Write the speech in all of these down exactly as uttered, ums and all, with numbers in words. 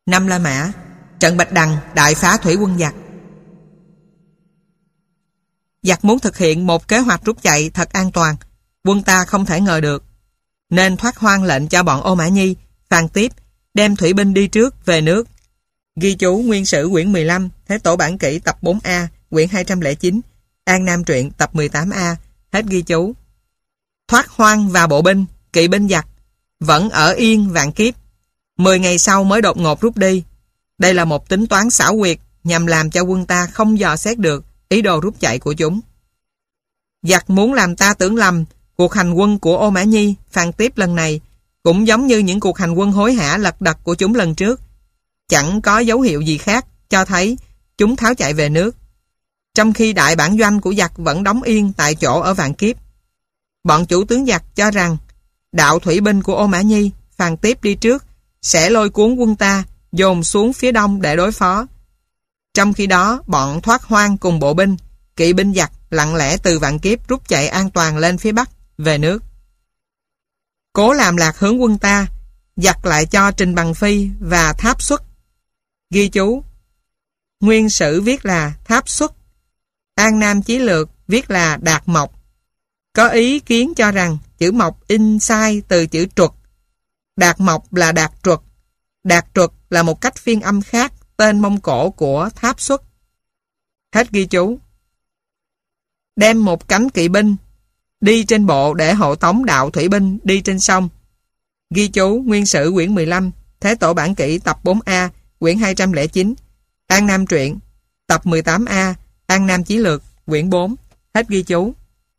Năm La Mã, trận Bạch Đằng đại phá thủy quân giặc. Giặc muốn thực hiện một kế hoạch rút chạy thật an toàn, quân ta không thể ngờ được, nên Thoát Hoang lệnh cho bọn Ô Mã Nhi, Phan Tiếp đem thủy binh đi trước về nước. Ghi chú Nguyên Sử quyển mười lăm, Thế Tổ Bản Kỷ tập bốn A, quyển hai trăm lẻ chín, An Nam Truyện tập mười tám A, hết ghi chú. Thoát Hoang và bộ binh, kỵ binh giặc vẫn ở yên Vạn Kiếp, mười ngày sau mới đột ngột rút đi. Đây là một tính toán xảo quyệt nhằm làm cho quân ta không dò xét được ý đồ rút chạy của chúng. Giặc muốn làm ta tưởng lầm cuộc hành quân của Ô Mã Nhi, Phan Tiếp lần này cũng giống như những cuộc hành quân hối hả lật đật của chúng lần trước. Chẳng có dấu hiệu gì khác cho thấy chúng tháo chạy về nước, trong khi đại bản doanh của giặc vẫn đóng yên tại chỗ ở Vạn Kiếp. Bọn chủ tướng giặc cho rằng đạo thủy binh của Ô Mã Nhi, Phan Tiếp đi trước sẽ lôi cuốn quân ta dồn xuống phía đông để đối phó. Trong khi đó, bọn Thoát Hoang cùng bộ binh, kỵ binh giặc lặng lẽ từ Vạn Kiếp rút chạy an toàn lên phía bắc, về nước. Cố làm lạc hướng quân ta, giặc lại cho Trình Bằng Phi và Tháp Xuất. Ghi chú Nguyên Sử viết là Tháp Xuất, An Nam Chí Lược viết là Đạt Mộc. Có ý kiến cho rằng chữ Mộc in sai từ chữ Truật. Đạt Mộc là Đạt Truật. Đạt Truật là một cách phiên âm khác tên Mông Cổ của Tháp Xuất. Hết ghi chú. Đem một cánh kỵ binh đi trên bộ để hộ tống đạo thủy binh đi trên sông. Ghi chú Nguyên Sử quyển mười lăm, Thế Tổ Bản Kỷ tập bốn A, quyển hai trăm lẻ chín, An Nam Truyện tập mười tám A, An Nam Chí Lược quyển bốn. Hết ghi chú.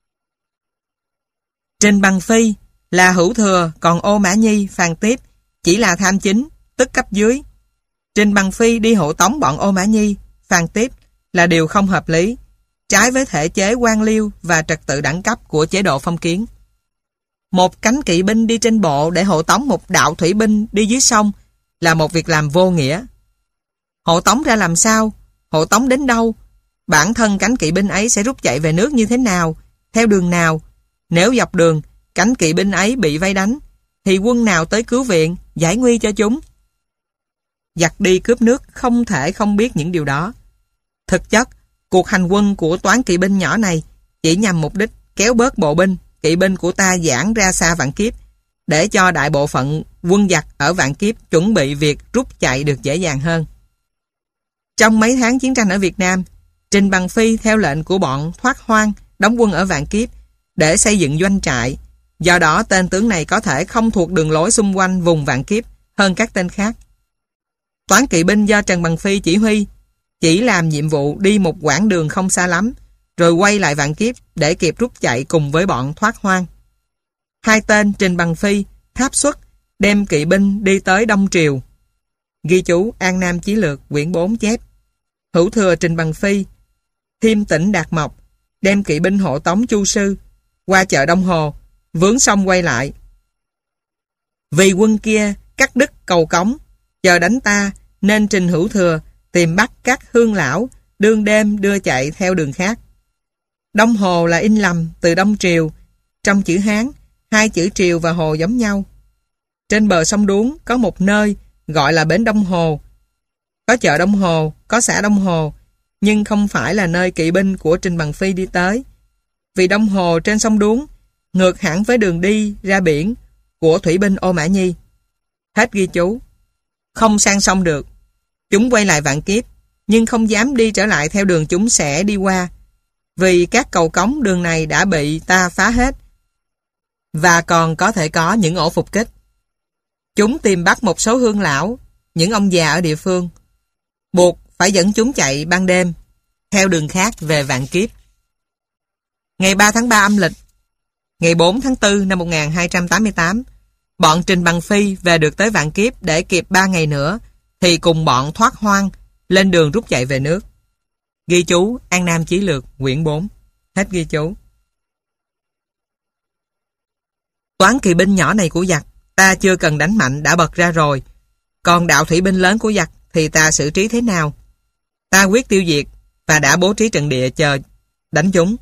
Trình Bằng Phi là hữu thừa, còn Ô Mã Nhi, Phan Tiếp chỉ là tham chính, tức cấp dưới. Trình Bằng Phi đi hộ tống bọn Ô Mã Nhi, Phan Tiếp là điều không hợp lý, trái với thể chế quan liêu và trật tự đẳng cấp của chế độ phong kiến. Một cánh kỵ binh đi trên bộ để hộ tống một đạo thủy binh đi dưới sông là một việc làm vô nghĩa. Hộ tống ra làm sao? Hộ tống đến đâu? Bản thân cánh kỵ binh ấy sẽ rút chạy về nước như thế nào? Theo đường nào? Nếu dọc đường cánh kỵ binh ấy bị vây đánh thì quân nào tới cứu viện, giải nguy cho chúng? Giặc đi cướp nước không thể không biết những điều đó. Thực chất, cuộc hành quân của toán kỵ binh nhỏ này chỉ nhằm mục đích kéo bớt bộ binh, kỵ binh của ta giãn ra xa Vạn Kiếp, để cho đại bộ phận quân giặc ở Vạn Kiếp chuẩn bị việc rút chạy được dễ dàng hơn. Trong mấy tháng chiến tranh ở Việt Nam, Trình Bằng Phi theo lệnh của bọn Thoát Hoang đóng quân ở Vạn Kiếp để xây dựng doanh trại. Do đó tên tướng này có thể không thuộc đường lối xung quanh vùng Vạn Kiếp hơn các tên khác. Toán kỵ binh do Trần Bằng Phi chỉ huy chỉ làm nhiệm vụ đi một quãng đường không xa lắm, rồi quay lại Vạn Kiếp để kịp rút chạy cùng với bọn Thoát Hoang. Hai tên Trình Bằng Phi, Tháp Xuất đem kỵ binh đi tới Đông Triều. Ghi chú An Nam Chí Lược quyển bốn chép. Hữu thừa Trình Bằng Phi, Thiêm Tỉnh Đạt Mộc đem kỵ binh hộ tống Chu Sư qua chợ Đông Hồ, vướng sông quay lại. Vì quân kia cắt đứt cầu cống, chờ đánh ta, nên Trình Hữu Thừa tìm bắt các hương lão, đương đêm đưa chạy theo đường khác. Đông Hồ là in lầm từ Đông Triều. Trong chữ Hán, hai chữ Triều và Hồ giống nhau. Trên bờ sông Đuống có một nơi gọi là bến Đông Hồ. Có chợ Đông Hồ, có xã Đông Hồ, nhưng không phải là nơi kỵ binh của Trình Bằng Phi đi tới. Vì Đông Hồ trên sông Đuống ngược hẳn với đường đi ra biển của thủy binh Ô Mã Nhi. Hết ghi chú. Không sang sông được, chúng quay lại Vạn Kiếp, nhưng không dám đi trở lại theo đường chúng sẽ đi qua, vì các cầu cống đường này đã bị ta phá hết, và còn có thể có những ổ phục kích. Chúng tìm bắt một số hương lão, những ông già ở địa phương, buộc phải dẫn chúng chạy ban đêm theo đường khác về Vạn Kiếp. Ngày ba tháng ba âm lịch, ngày bốn tháng tư năm một nghìn hai trăm tám mươi tám, bọn Trình Bằng Phi về được tới Vạn Kiếp để kịp ba ngày nữa thì cùng bọn Thoát Hoang lên đường rút chạy về nước. Ghi chú An Nam Chí Lược quyển bốn. Hết ghi chú. Toán kỵ binh nhỏ này của giặc ta chưa cần đánh mạnh đã bật ra rồi. Còn đạo thủy binh lớn của giặc thì ta xử trí thế nào? Ta quyết tiêu diệt và đã bố trí trận địa chờ đánh chúng.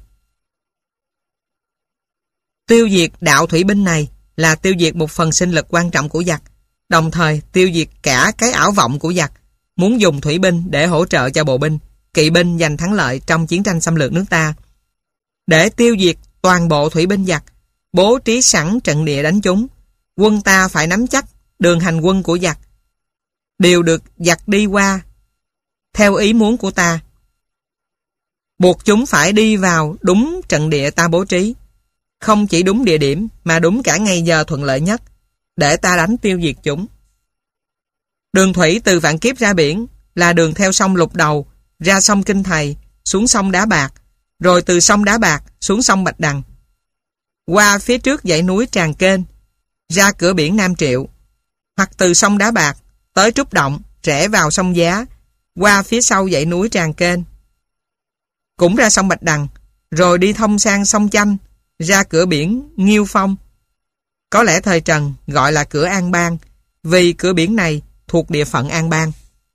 Tiêu diệt đạo thủy binh này là tiêu diệt một phần sinh lực quan trọng của giặc, đồng thời tiêu diệt cả cái ảo vọng của giặc, muốn dùng thủy binh để hỗ trợ cho bộ binh, kỵ binh giành thắng lợi trong chiến tranh xâm lược nước ta. Để tiêu diệt toàn bộ thủy binh giặc, bố trí sẵn trận địa đánh chúng, quân ta phải nắm chắc đường hành quân của giặc, đều được giặc đi qua theo ý muốn của ta. Buộc chúng phải đi vào đúng trận địa ta bố trí, không chỉ đúng địa điểm mà đúng cả ngày giờ thuận lợi nhất, để ta đánh tiêu diệt chúng. Đường thủy từ Vạn Kiếp ra biển là đường theo sông Lục Đầu, ra sông Kinh Thầy, xuống sông Đá Bạc, rồi từ sông Đá Bạc xuống sông Bạch Đằng, qua phía trước dãy núi Tràng Kênh, ra cửa biển Nam Triệu, hoặc từ sông Đá Bạc tới Trúc Động, rẽ vào sông Giá, qua phía sau dãy núi Tràng Kênh, cũng ra sông Bạch Đằng, rồi đi thông sang sông Chanh, ra cửa biển Nghiêu Phong. Có lẽ thời Trần gọi là cửa An Bang, vì cửa biển này thuộc địa phận An Bang.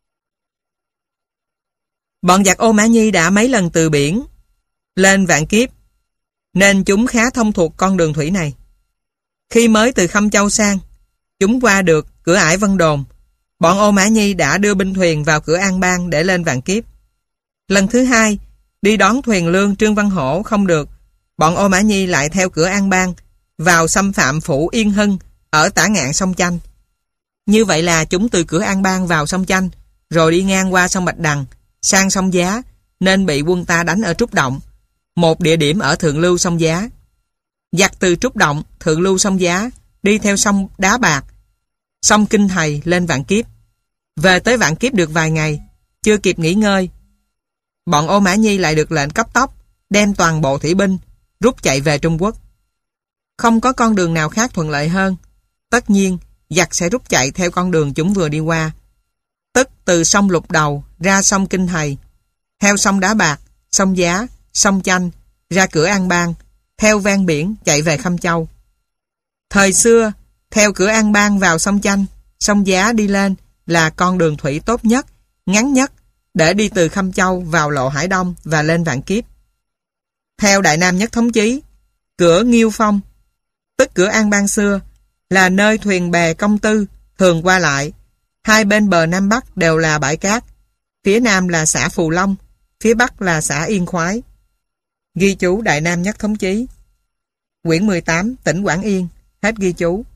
Bọn giặc Ô Mã Nhi đã mấy lần từ biển lên Vạn Kiếp, nên chúng khá thông thuộc con đường thủy này. Khi mới từ Khâm Châu sang, chúng qua được cửa ải Vân Đồn, bọn Ô Mã Nhi đã đưa binh thuyền vào cửa An Bang để lên Vạn Kiếp. Lần thứ hai, đi đón thuyền lương Trương Văn Hổ không được, bọn Ô Mã Nhi lại theo cửa An Bang vào xâm phạm phủ Yên Hưng ở tả ngạn sông Chanh. Như vậy là chúng từ cửa An Bang vào sông Chanh, rồi đi ngang qua sông Bạch Đằng sang sông Giá, nên bị quân ta đánh ở Trúc Động, một địa điểm ở thượng lưu sông Giá. Giặc từ Trúc Động, thượng lưu sông Giá, đi theo sông Đá Bạc, sông Kinh Thầy lên Vạn Kiếp. Về tới Vạn Kiếp được vài ngày, chưa kịp nghỉ ngơi, bọn Ô Mã Nhi lại được lệnh cấp tốc đem toàn bộ thủy binh rút chạy về Trung Quốc. Không có con đường nào khác thuận lợi hơn. Tất nhiên, giặc sẽ rút chạy theo con đường chúng vừa đi qua, tức từ sông Lục Đầu ra sông Kinh Thầy, theo sông Đá Bạc, sông Giá, sông Chanh, ra cửa An Bang, theo ven biển chạy về Khâm Châu. Thời xưa, theo cửa An Bang vào sông Chanh, sông Giá đi lên là con đường thủy tốt nhất, ngắn nhất để đi từ Khâm Châu vào lộ Hải Đông và lên Vạn Kiếp. Theo Đại Nam Nhất Thống Chí, cửa Nghiêu Phong, tức cửa An Bang xưa, là nơi thuyền bè công tư thường qua lại. Hai bên bờ Nam Bắc đều là bãi cát, phía Nam là xã Phù Long, phía Bắc là xã Yên Khoái. Ghi chú Đại Nam Nhất Thống Chí, quyển mười tám, tỉnh Quảng Yên, hết ghi chú.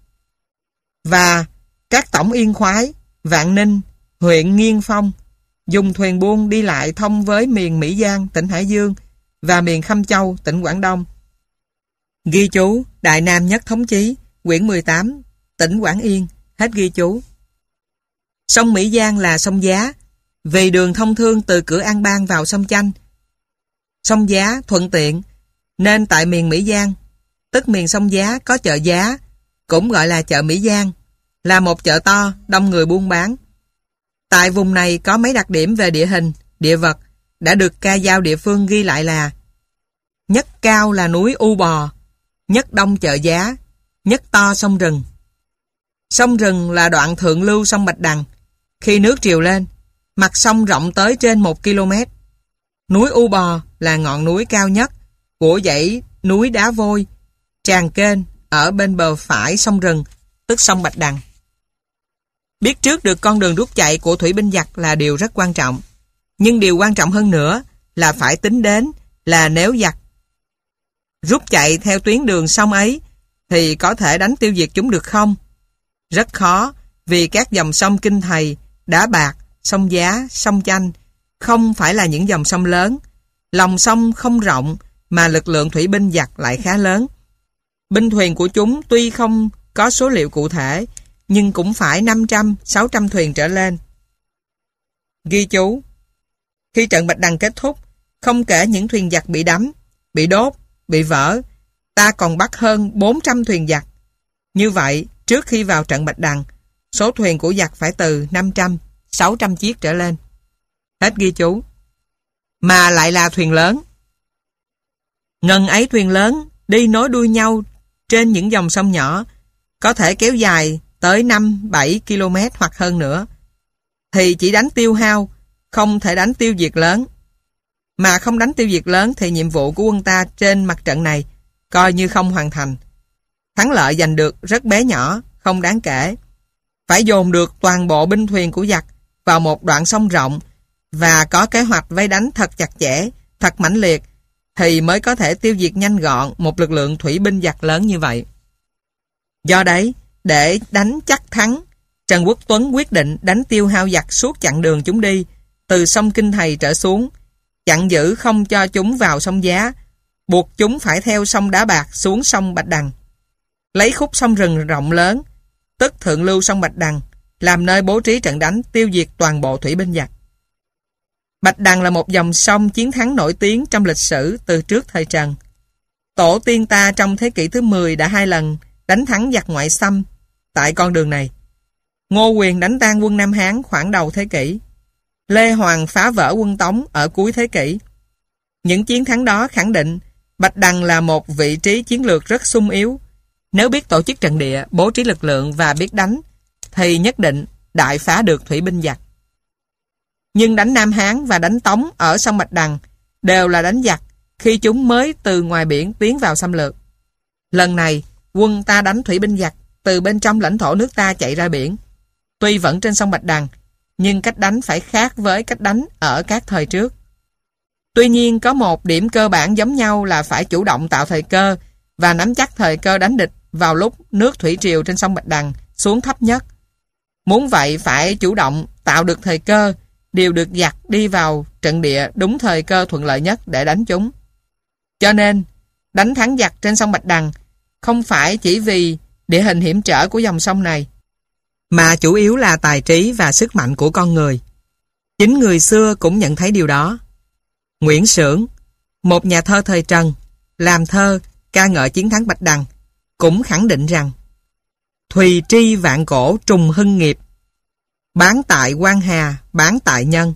Và các tổng Yên Khoái, Vạn Ninh, huyện Nghiên Phong dùng thuyền buôn đi lại thông với miền Mỹ Giang, tỉnh Hải Dương và miền Khâm Châu, tỉnh Quảng Đông. Ghi chú Đại Nam Nhất Thống Chí, quyển mười tám, tỉnh Quảng Yên, hết ghi chú. Sông Mỹ Giang là sông Giá, vì đường thông thương từ cửa An Bang vào sông Chanh. Sông Giá thuận tiện, nên tại miền Mỹ Giang, tức miền sông Giá, có chợ Giá, cũng gọi là chợ Mỹ Giang, là một chợ to, đông người buôn bán. Tại vùng này có mấy đặc điểm về địa hình, địa vật, đã được ca dao địa phương ghi lại là: nhất cao là núi U Bò, nhất đông chợ Giá, nhất to sông Rừng. Sông Rừng là đoạn thượng lưu sông Bạch Đằng. Khi nước triều lên, mặt sông rộng tới trên một ki lô mét. Núi U Bò là ngọn núi cao nhất của dãy núi Đá Vôi, Tràng Kênh ở bên bờ phải sông Rừng, tức sông Bạch Đằng. Biết trước được con đường rút chạy của thủy binh giặc là điều rất quan trọng. Nhưng điều quan trọng hơn nữa là phải tính đến là nếu giặc rút chạy theo tuyến đường sông ấy thì có thể đánh tiêu diệt chúng được không? Rất khó, vì các dòng sông Kinh Thầy, Đá Bạc, sông Giá, sông Chanh không phải là những dòng sông lớn. Lòng sông không rộng mà lực lượng thủy binh giặc lại khá lớn. Binh thuyền của chúng tuy không có số liệu cụ thể, nhưng cũng phải năm trăm, sáu trăm thuyền trở lên. Ghi chú: khi trận Bạch Đằng kết thúc, không kể những thuyền giặc bị đắm, bị đốt, bị vỡ, ta còn bắt hơn bốn trăm thuyền giặc. Như vậy, trước khi vào trận Bạch Đằng, số thuyền của giặc phải từ năm trăm, sáu trăm chiếc trở lên. Hết ghi chú. Mà lại là thuyền lớn. Ngần ấy thuyền lớn đi nối đuôi nhau trên những dòng sông nhỏ, có thể kéo dài tới năm, bảy ki lô mét hoặc hơn nữa, thì chỉ đánh tiêu hao, không thể đánh tiêu diệt lớn. Mà không đánh tiêu diệt lớn thì nhiệm vụ của quân ta trên mặt trận này coi như không hoàn thành. Thắng lợi giành được rất bé nhỏ, không đáng kể. phải dồn được toàn bộ binh thuyền của giặc vào một đoạn sông rộng và có kế hoạch vây đánh thật chặt chẽ, thật mãnh liệt, thì mới có thể tiêu diệt nhanh gọn một lực lượng thủy binh giặc lớn như vậy. Do đấy, để đánh chắc thắng, Trần Quốc Tuấn quyết định đánh tiêu hao giặc suốt chặng đường chúng đi, từ sông Kinh Thầy trở xuống, chặn giữ không cho chúng vào sông Giá, buộc chúng phải theo sông Đá Bạc xuống sông Bạch Đằng. Lấy khúc sông rừng rộng lớn, tức thượng lưu sông Bạch Đằng, làm nơi bố trí trận đánh tiêu diệt toàn bộ thủy binh giặc. Bạch Đằng là một dòng sông chiến thắng nổi tiếng trong lịch sử từ trước thời Trần. Tổ tiên ta trong thế kỷ thứ mười đã hai lần đánh thắng giặc ngoại xâm tại con đường này. Ngô Quyền đánh tan quân Nam Hán khoảng đầu thế kỷ. Lê Hoàng phá vỡ quân Tống ở cuối thế kỷ. Những chiến thắng đó khẳng định Bạch Đằng là một vị trí chiến lược rất sung yếu. Nếu biết tổ chức trận địa, bố trí lực lượng và biết đánh, thì nhất định đại phá được thủy binh giặc. Nhưng đánh Nam Hán và đánh Tống ở sông Bạch Đằng đều là đánh giặc khi chúng mới từ ngoài biển tiến vào xâm lược. Lần này, quân ta đánh thủy binh giặc từ bên trong lãnh thổ nước ta chạy ra biển. Tuy vẫn trên sông Bạch Đằng, nhưng cách đánh phải khác với cách đánh ở các thời trước. Tuy nhiên, có một điểm cơ bản giống nhau là phải chủ động tạo thời cơ và nắm chắc thời cơ đánh địch vào lúc nước thủy triều trên sông Bạch Đằng xuống thấp nhất. Muốn vậy phải chủ động tạo được thời cơ, điều được giặc đi vào trận địa đúng thời cơ thuận lợi nhất để đánh chúng. Cho nên, đánh thắng giặc trên sông Bạch Đằng không phải chỉ vì địa hình hiểm trở của dòng sông này, mà chủ yếu là tài trí và sức mạnh của con người. Chính người xưa cũng nhận thấy điều đó. Nguyễn Xưởng, một nhà thơ thời Trần, làm thơ ca ngợi chiến thắng Bạch Đằng, cũng khẳng định rằng Thùy tri vạn cổ trùng hưng nghiệp, bán tại quan hà, bán tại nhân.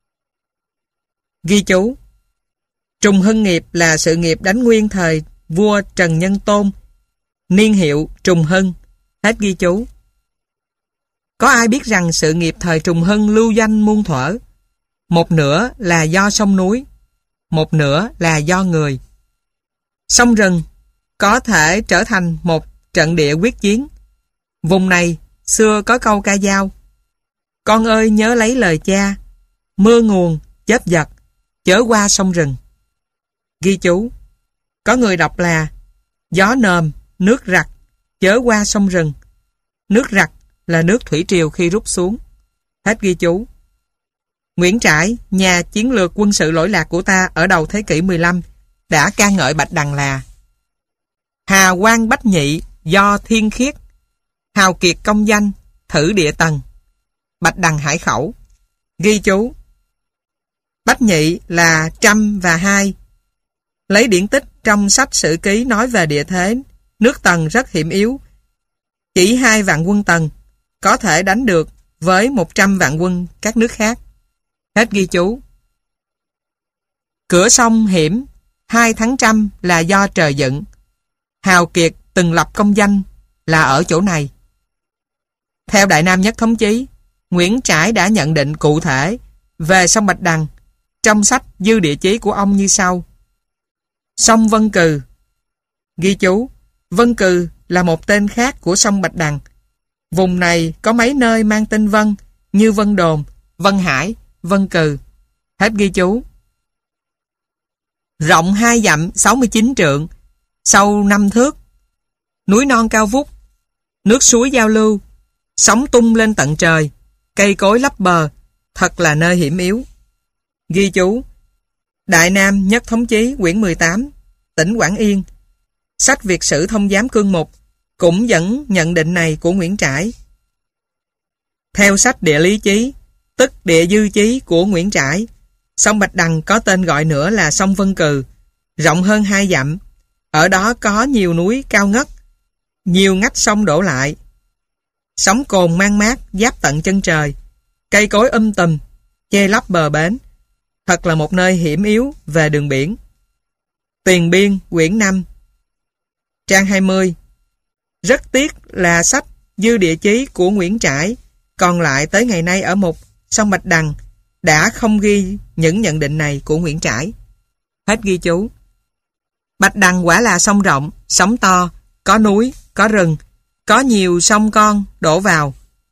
Ghi chú: Trùng hưng nghiệp là sự nghiệp đánh nguyên thời vua Trần Nhân Tôn, niên hiệu Trùng Hưng. Hết ghi chú. Có ai biết rằng sự nghiệp thời Trùng Hưng lưu danh muôn thuở, một nửa là do sông núi, một nửa là do người. Sông rừng có thể trở thành một trận địa quyết chiến. Vùng này xưa có câu ca dao: con ơi nhớ lấy lời cha, mưa nguồn, chớp giật, chớ qua sông rừng. Ghi chú: có người đọc là gió nồm, nước rặc, chớ qua sông rừng. Nước rặc là nước thủy triều khi rút xuống. Hết ghi chú. Nguyễn Trãi, nhà chiến lược quân sự lỗi lạc của ta ở đầu thế kỷ mười lăm, đã ca ngợi Bạch Đằng là Hà Quang Bách Nhị do thiên khiết, hào kiệt công danh, thử địa tầng. Bạch Đằng hải khẩu. Ghi chú: Bách Nhị là trăm và hai. Lấy điển tích trong sách sử ký nói về địa thế, nước Tần rất hiểm yếu. Chỉ hai vạn quân Tần có thể đánh được với một trăm vạn quân các nước khác. Hết ghi chú. Cửa sông hiểm, hai thắng trăm là do trời dựng. Hào kiệt từng lập công danh là ở chỗ này. Theo Đại Nam Nhất Thống Chí, Nguyễn Trãi đã nhận định cụ thể về sông Bạch Đằng trong sách Dư Địa Chí của ông như sau. Sông Vân Cừ. Ghi chú: Vân Cừ là một tên khác của sông Bạch Đằng. Vùng này có mấy nơi mang tên Vân như Vân Đồn, Vân Hải, Vân Cừ. Hết ghi chú. Rộng hai dặm sáu mươi chín trượng, sâu năm thước, núi non cao vút, nước suối giao lưu, sóng tung lên tận trời, cây cối lấp bờ, thật là nơi hiểm yếu. Ghi chú: Đại Nam Nhất Thống Chí quyển mười tám, tỉnh Quảng Yên. Sách Việt Sử Thông Giám Cương Mục cũng dẫn nhận định này của Nguyễn Trãi. Theo sách Địa Lý Chí, tức Địa Dư Chí của Nguyễn Trãi, sông Bạch Đằng có tên gọi nữa là sông Vân Cừ, rộng hơn hai dặm. Ở đó có nhiều núi cao ngất, nhiều ngách sông đổ lại. Sóng cồn mang mát giáp tận chân trời, cây cối um tùm, che lấp bờ bến. Thật là một nơi hiểm yếu về đường biển. Tiền Biên, quyển năm, trang hai mươi. Rất tiếc là sách Dư Địa Chí của Nguyễn Trãi còn lại tới ngày nay ở mục sông Bạch Đằng đã không ghi những nhận định này của Nguyễn Trãi. Hết ghi chú. Bạch Đằng quả là sông rộng, sóng to, có núi, có rừng, có nhiều sông con đổ vào.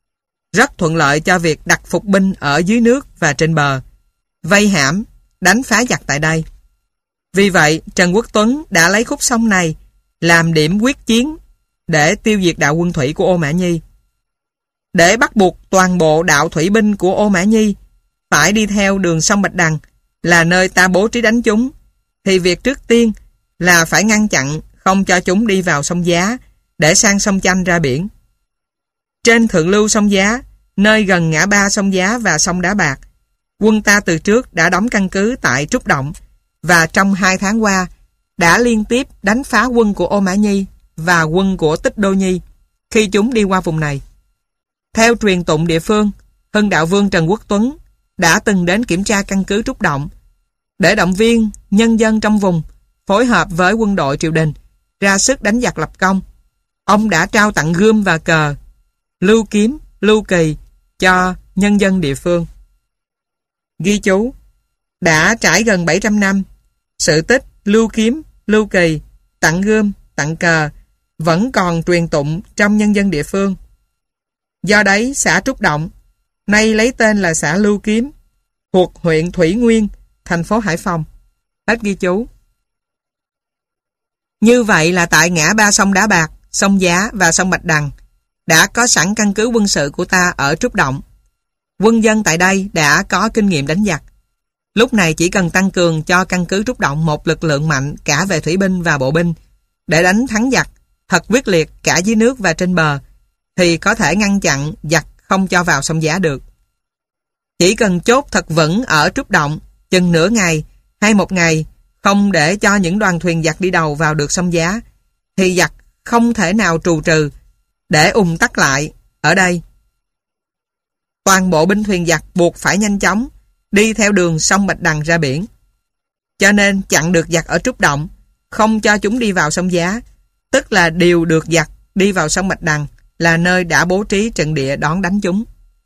rất thuận lợi cho việc đặt phục binh ở dưới nước và trên bờ, vây hãm, đánh phá giặc tại đây. Vì vậy, Trần Quốc Tuấn đã lấy khúc sông này làm điểm quyết chiến để tiêu diệt đạo quân thủy của Ô Mã Nhi. Để bắt buộc toàn bộ đạo thủy binh của Ô Mã Nhi phải đi theo đường sông Bạch Đằng là nơi ta bố trí đánh chúng, thì việc trước tiên là phải ngăn chặn không cho chúng đi vào sông Giá để sang sông Chanh ra biển. Trên thượng lưu sông Giá, nơi gần ngã ba sông Giá và sông Đá Bạc, quân ta từ trước đã đóng căn cứ tại Trúc Động và trong hai tháng qua đã liên tiếp đánh phá quân của Ô Mã Nhi và quân của Tích Đô Nhi khi chúng đi qua vùng này. Theo truyền tụng địa phương, Hưng Đạo Vương Trần Quốc Tuấn đã từng đến kiểm tra căn cứ Trúc Động để động viên nhân dân trong vùng phối hợp với quân đội triều đình ra sức đánh giặc lập công. Ông đã trao tặng gươm và cờ, lưu kiếm, lưu kỳ cho nhân dân địa phương. Ghi chú: đã trải gần bảy trăm năm, sự tích lưu kiếm, lưu kỳ, tặng gươm, tặng cờ vẫn còn truyền tụng trong nhân dân địa phương. Do đấy, xã Trúc Động nay lấy tên là xã Lưu Kiếm, thuộc huyện Thủy Nguyên, thành phố Hải Phòng. Hết ghi chú. Như vậy là tại ngã ba sông Đá Bạc, sông Giá và sông Bạch Đằng đã có sẵn căn cứ quân sự của ta ở Trúc Động. Quân dân tại đây đã có kinh nghiệm đánh giặc. Lúc này chỉ cần tăng cường cho căn cứ Trúc Động một lực lượng mạnh cả về thủy binh và bộ binh để đánh thắng giặc thật quyết liệt cả dưới nước và trên bờ, thì có thể ngăn chặn giặc không cho vào sông Giá được. Chỉ cần chốt thật vững ở Trúc Động chừng nửa ngày hay một ngày, không để cho những đoàn thuyền giặc đi đầu vào được sông Giá, thì giặc không thể nào trù trừ để ùn tắc lại ở đây. Toàn bộ binh thuyền giặc buộc phải nhanh chóng đi theo đường sông Bạch Đằng ra biển. Cho nên chặn được giặc ở Trúc Động, không cho chúng đi vào sông Giá, tức là điều được giặc đi vào sông Bạch Đằng, là nơi đã bố trí trận địa đón đánh chúng.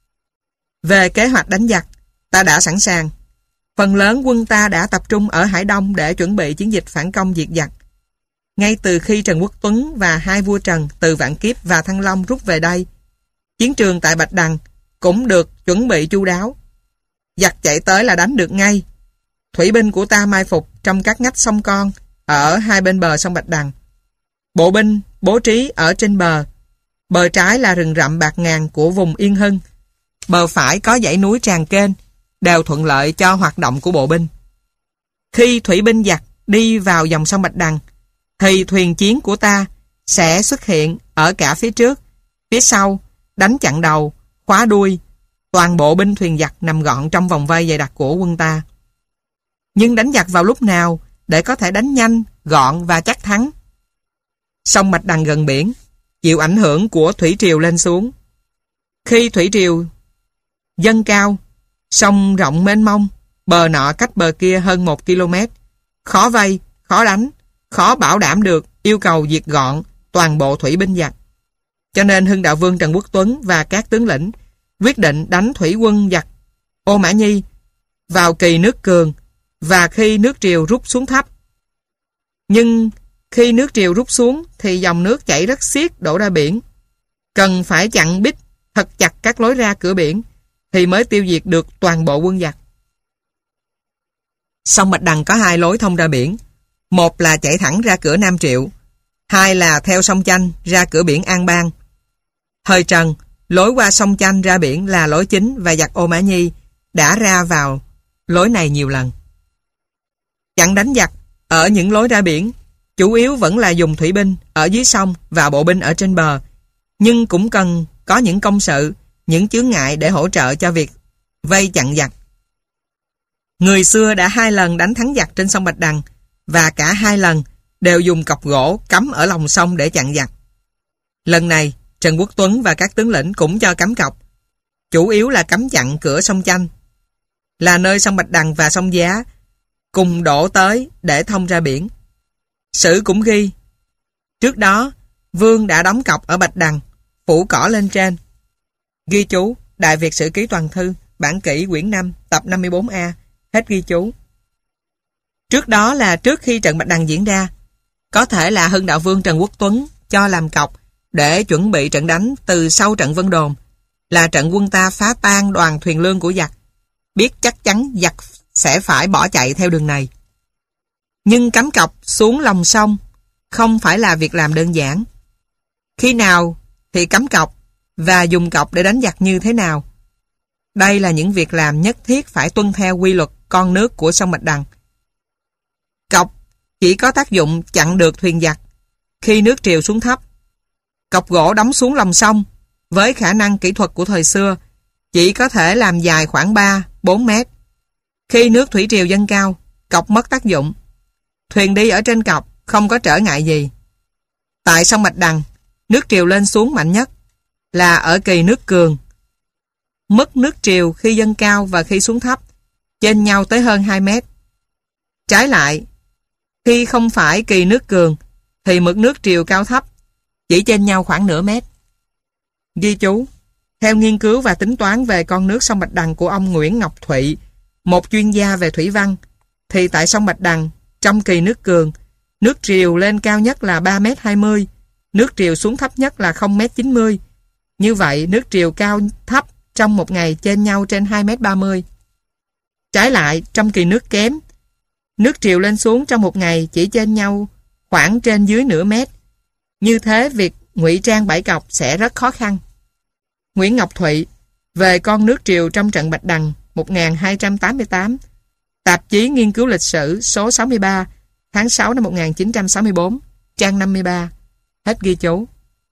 Về kế hoạch đánh giặc, ta đã sẵn sàng. Phần lớn quân ta đã tập trung ở Hải Đông để chuẩn bị chiến dịch phản công diệt giặc. Ngay từ khi Trần Quốc Tuấn và hai vua Trần từ Vạn Kiếp và Thăng Long rút về đây, chiến trường tại Bạch Đằng cũng được chuẩn bị chu đáo. Giặc chạy tới là đánh được ngay. Thủy binh của ta mai phục trong các ngách sông con ở hai bên bờ sông Bạch Đằng. Bộ binh bố trí ở trên bờ. Bờ trái là rừng rậm bạt ngàn của vùng Yên Hưng. Bờ phải có dãy núi Tràng Kênh, đều thuận lợi cho hoạt động của bộ binh. Khi thủy binh giặc đi vào dòng sông Bạch Đằng, thì thuyền chiến của ta sẽ xuất hiện ở cả phía trước, phía sau, đánh chặn đầu, khóa đuôi. Toàn bộ binh thuyền giặc nằm gọn trong vòng vây dày đặc của quân ta. Nhưng đánh giặc vào lúc nào để có thể đánh nhanh, gọn và chắc thắng? Sông Bạch Đằng gần biển, chịu ảnh hưởng của thủy triều lên xuống. Khi thủy triều dâng cao, sông rộng mênh mông, bờ nọ cách bờ kia hơn một ki lô mét, khó vây, khó đánh, khó bảo đảm được yêu cầu diệt gọn toàn bộ thủy binh giặc. Cho nên Hưng Đạo Vương Trần Quốc Tuấn và các tướng lĩnh quyết định đánh thủy quân giặc Ô Mã Nhi vào kỳ nước cường và khi nước triều rút xuống thấp. Nhưng khi nước triều rút xuống thì dòng nước chảy rất xiết đổ ra biển. Cần phải chặn bít thật chặt các lối ra cửa biển thì mới tiêu diệt được toàn bộ quân giặc. Sông Bạch Đằng có hai lối thông ra biển. Một là chạy thẳng ra cửa Nam Triệu, hai là theo sông Chanh ra cửa biển An Bang. Thời Trần, lối qua sông Chanh ra biển là lối chính và giặc Ô Mã Nhi đã ra vào lối này nhiều lần. Chặn đánh giặc ở những lối ra biển, chủ yếu vẫn là dùng thủy binh ở dưới sông và bộ binh ở trên bờ, nhưng cũng cần có những công sự, những chướng ngại để hỗ trợ cho việc vây chặn giặc. Người xưa đã hai lần đánh thắng giặc trên sông Bạch Đằng và cả hai lần đều dùng cọc gỗ cắm ở lòng sông để chặn giặc. Lần này, Trần Quốc Tuấn và các tướng lĩnh cũng cho cắm cọc, chủ yếu là cắm chặn cửa sông Chanh, là nơi sông Bạch Đằng và sông Giá cùng đổ tới để thông ra biển. Sử cũng ghi, trước đó, Vương đã đóng cọc ở Bạch Đằng, phủ cỏ lên trên. Ghi chú, Đại Việt Sử Ký Toàn Thư, bản kỷ quyển năm, tập năm mươi bốn A, hết ghi chú. Trước đó là trước khi trận Bạch Đằng diễn ra, có thể là Hưng Đạo Vương Trần Quốc Tuấn cho làm cọc để chuẩn bị trận đánh từ sau trận Vân Đồn. là trận quân ta phá tan đoàn thuyền lương của giặc, biết chắc chắn giặc sẽ phải bỏ chạy theo đường này. Nhưng cắm cọc xuống lòng sông không phải là việc làm đơn giản. Khi nào thì cắm cọc và dùng cọc để đánh giặc như thế nào? Đây là những việc làm nhất thiết phải tuân theo quy luật con nước của sông Bạch Đằng. Cọc chỉ có tác dụng chặn được thuyền giặc khi nước triều xuống thấp. Cọc gỗ đóng xuống lòng sông với khả năng kỹ thuật của thời xưa chỉ có thể làm dài khoảng ba bốn mét. Khi nước thủy triều dâng cao, cọc mất tác dụng. Thuyền đi ở trên cọc không có trở ngại gì. Tại sông Bạch Đằng, nước triều lên xuống mạnh nhất là ở kỳ nước cường. Mức nước triều khi dâng cao và khi xuống thấp chênh nhau tới hơn hai mét. Trái lại, khi không phải kỳ nước cường thì mực nước triều cao thấp chỉ chênh nhau khoảng nửa mét. Ghi chú, theo nghiên cứu và tính toán về con nước sông Bạch Đằng của ông Nguyễn Ngọc Thụy, một chuyên gia về thủy văn, thì tại sông Bạch Đằng, trong kỳ nước cường, nước triều lên cao nhất là ba mét hai mươi, nước triều xuống thấp nhất là không mét chín mươi. Như vậy, nước triều cao thấp trong một ngày chênh nhau trên hai mét ba mươi. Trái lại, trong kỳ nước kém, nước triều lên xuống trong một ngày chỉ chênh nhau khoảng trên dưới nửa mét. Như thế, việc ngụy trang bãi cọc sẽ rất khó khăn. Nguyễn Ngọc Thụy, về con nước triều trong trận Bạch Đằng một nghìn hai trăm tám mươi tám, tạp chí Nghiên cứu lịch sử số sáu mươi ba, tháng sáu năm một nghìn chín trăm sáu mươi tư, trang năm mươi ba. Hết ghi chú.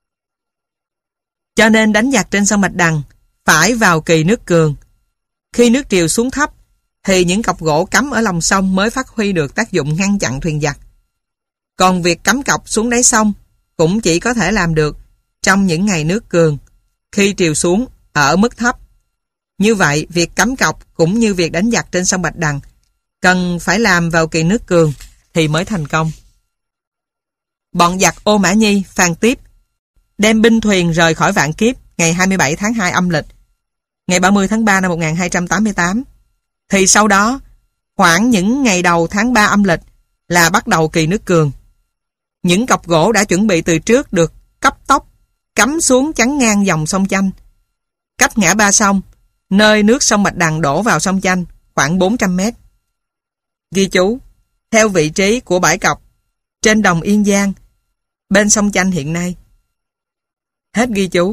Cho nên đánh giặc trên sông Bạch Đằng phải vào kỳ nước cường. Khi nước triều xuống thấp thì những cọc gỗ cắm ở lòng sông mới phát huy được tác dụng ngăn chặn thuyền giặc. Còn việc cắm cọc xuống đáy sông cũng chỉ có thể làm được trong những ngày nước cường, khi triều xuống ở mức thấp. Như vậy, việc cắm cọc cũng như việc đánh giặc trên sông Bạch Đằng cần phải làm vào kỳ nước cường thì mới thành công. Bọn giặc Ô Mã Nhi, Phan Tiếp đem binh thuyền rời khỏi Vạn Kiếp ngày hai mươi bảy tháng hai âm lịch, ngày ba mươi tháng ba năm một nghìn hai trăm tám mươi tám. Thì sau đó, khoảng những ngày đầu tháng ba âm lịch là bắt đầu kỳ nước cường. Những cọc gỗ đã chuẩn bị từ trước được cấp tốc cắm xuống chắn ngang dòng sông Chanh, cách ngã ba sông, nơi nước sông Bạch Đằng đổ vào sông Chanh, khoảng bốn trăm mét. Ghi chú, theo vị trí của bãi cọc trên đồng Yên Giang, bên sông Chanh hiện nay. Hết ghi chú.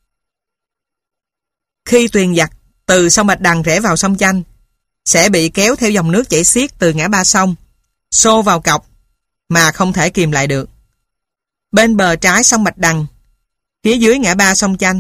Khi thuyền giặc từ sông Bạch Đằng rẽ vào sông Chanh, sẽ bị kéo theo dòng nước chảy xiết từ ngã ba sông, xô vào cọc mà không thể kìm lại được. Bên bờ trái sông Bạch Đằng, phía dưới ngã ba sông Chanh,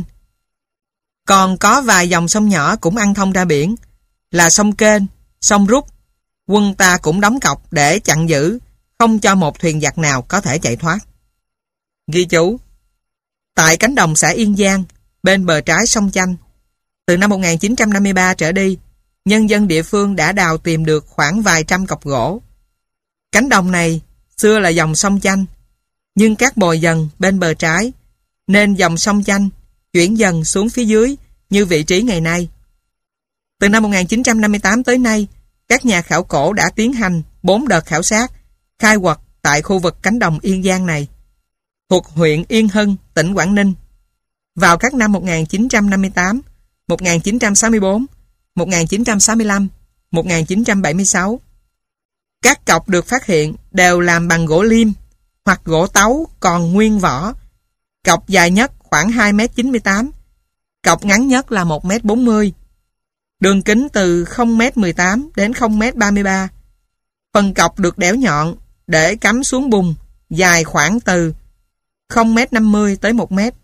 còn có vài dòng sông nhỏ cũng ăn thông ra biển, là sông Kênh, sông Rút. Quân ta cũng đóng cọc để chặn giữ, không cho một thuyền giặc nào có thể chạy thoát. Ghi chú, tại cánh đồng xã Yên Giang, bên bờ trái sông Chanh, từ năm một nghìn chín trăm năm mươi ba trở đi, nhân dân địa phương đã đào tìm được khoảng vài trăm cọc gỗ. Cánh đồng này xưa là dòng sông Chanh, nhưng các bồi dần bên bờ trái, nên dòng sông Chanh chuyển dần xuống phía dưới như vị trí ngày nay. Từ năm một nghìn chín trăm năm mươi tám tới nay, các nhà khảo cổ đã tiến hành bốn đợt khảo sát, khai quật tại khu vực cánh đồng Yên Giang này, thuộc huyện Yên Hưng, tỉnh Quảng Ninh. Vào các năm một nghìn chín trăm năm mươi tám, một nghìn chín trăm sáu mươi tư, một nghìn chín trăm sáu mươi lăm, một nghìn chín trăm bảy mươi sáu. Các cọc được phát hiện đều làm bằng gỗ liêm hoặc gỗ tấu còn nguyên vỏ. Cọc dài nhất khoảng hai mét chín mươi tám, cọc ngắn nhất là một mét bốn mươi. Đường kính từ không mét mười tám đến không mét ba mươi ba. Phần cọc được đẽo nhọn để cắm xuống bùn, dài khoảng từ không mét năm mươi tới một mét.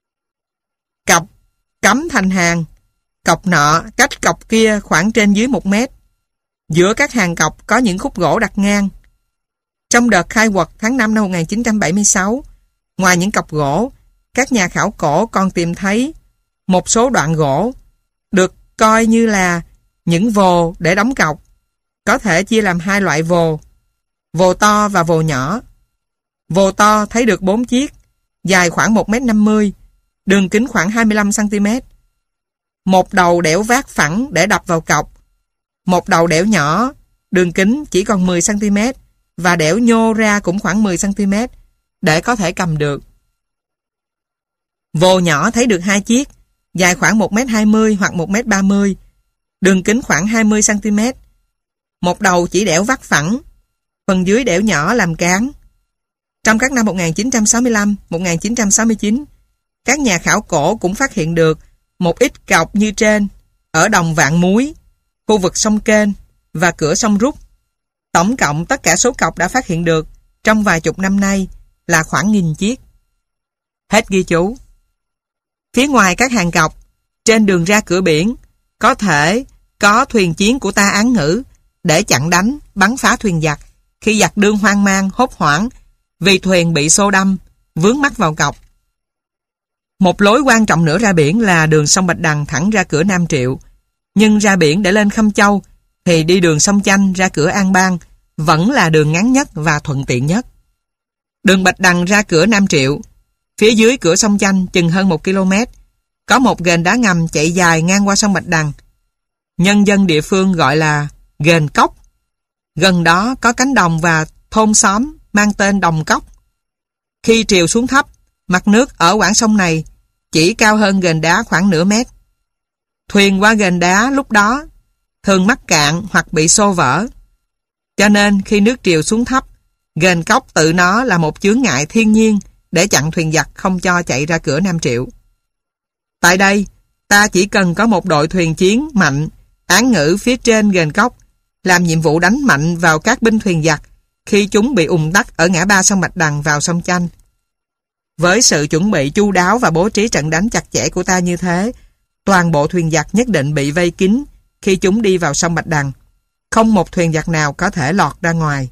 Cọc cắm thành hàng, cọc nọ cách cọc kia khoảng trên dưới một mét. Giữa các hàng cọc có những khúc gỗ đặt ngang. Trong đợt khai quật tháng năm năm một nghìn chín trăm bảy mươi sáu, ngoài những cọc gỗ, các nhà khảo cổ còn tìm thấy một số đoạn gỗ được coi như là những vồ để đóng cọc. Có thể chia làm hai loại vồ, vồ to và vồ nhỏ. Vồ to thấy được bốn chiếc, dài khoảng một mét năm mươi, đường kính khoảng hai mươi lăm xăng ti mét. Một đầu đẽo vát phẳng để đập vào cọc. Một đầu đẽo nhỏ, đường kính chỉ còn mười xăng ti mét và đẽo nhô ra cũng khoảng mười xăng ti mét để có thể cầm được. Vồ nhỏ thấy được hai chiếc, dài khoảng một mét hai mươi hoặc một mét ba mươi, đường kính khoảng hai mươi xăng ti mét. Một đầu chỉ đẽo vắt phẳng, phần dưới đẽo nhỏ làm cán. Trong các năm một nghìn chín trăm sáu mươi lăm, một nghìn chín trăm sáu mươi chín, các nhà khảo cổ cũng phát hiện được một ít cọc như trên ở đồng Vạn Muối, khu vực sông Kênh và cửa sông Rút. Tổng cộng tất cả số cọc đã phát hiện được trong vài chục năm nay là khoảng nghìn chiếc. Hết ghi chú. Phía ngoài các hàng cọc, trên đường ra cửa biển, có thể có thuyền chiến của ta án ngữ để chặn đánh, bắn phá thuyền giặc khi giặc đương hoang mang, hốt hoảng vì thuyền bị xô đâm, vướng mắc vào cọc. Một lối quan trọng nữa ra biển là đường sông Bạch Đằng thẳng ra cửa Nam Triệu. Nhưng ra biển để lên Khâm Châu thì đi đường sông Chanh ra cửa An Bang vẫn là đường ngắn nhất và thuận tiện nhất. Đường Bạch Đằng ra cửa Nam Triệu, phía dưới cửa sông Chanh chừng hơn một ki lô mét, có một ghềnh đá ngầm chạy dài ngang qua sông Bạch Đằng. Nhân dân địa phương gọi là ghềnh Cốc. Gần đó có cánh đồng và thôn xóm mang tên Đồng Cốc. Khi triều xuống thấp, mặt nước ở quãng sông này chỉ cao hơn ghềnh đá khoảng nửa mét. Thuyền qua ghềnh đá lúc đó thường mắc cạn hoặc bị xô vỡ. Cho nên khi nước triều xuống thấp, ghềnh Cốc tự nó là một chướng ngại thiên nhiên để chặn thuyền giặc không cho chạy ra cửa Nam Triệu. Tại đây, ta chỉ cần có một đội thuyền chiến mạnh án ngữ phía trên ghềnh Cốc, làm nhiệm vụ đánh mạnh vào các binh thuyền giặc khi chúng bị ùn tắc ở ngã ba sông Bạch Đằng vào sông Chanh. Với sự chuẩn bị chu đáo và bố trí trận đánh chặt chẽ của ta như thế, toàn bộ thuyền giặc nhất định bị vây kín khi chúng đi vào sông Bạch Đằng. Không một thuyền giặc nào có thể lọt ra ngoài.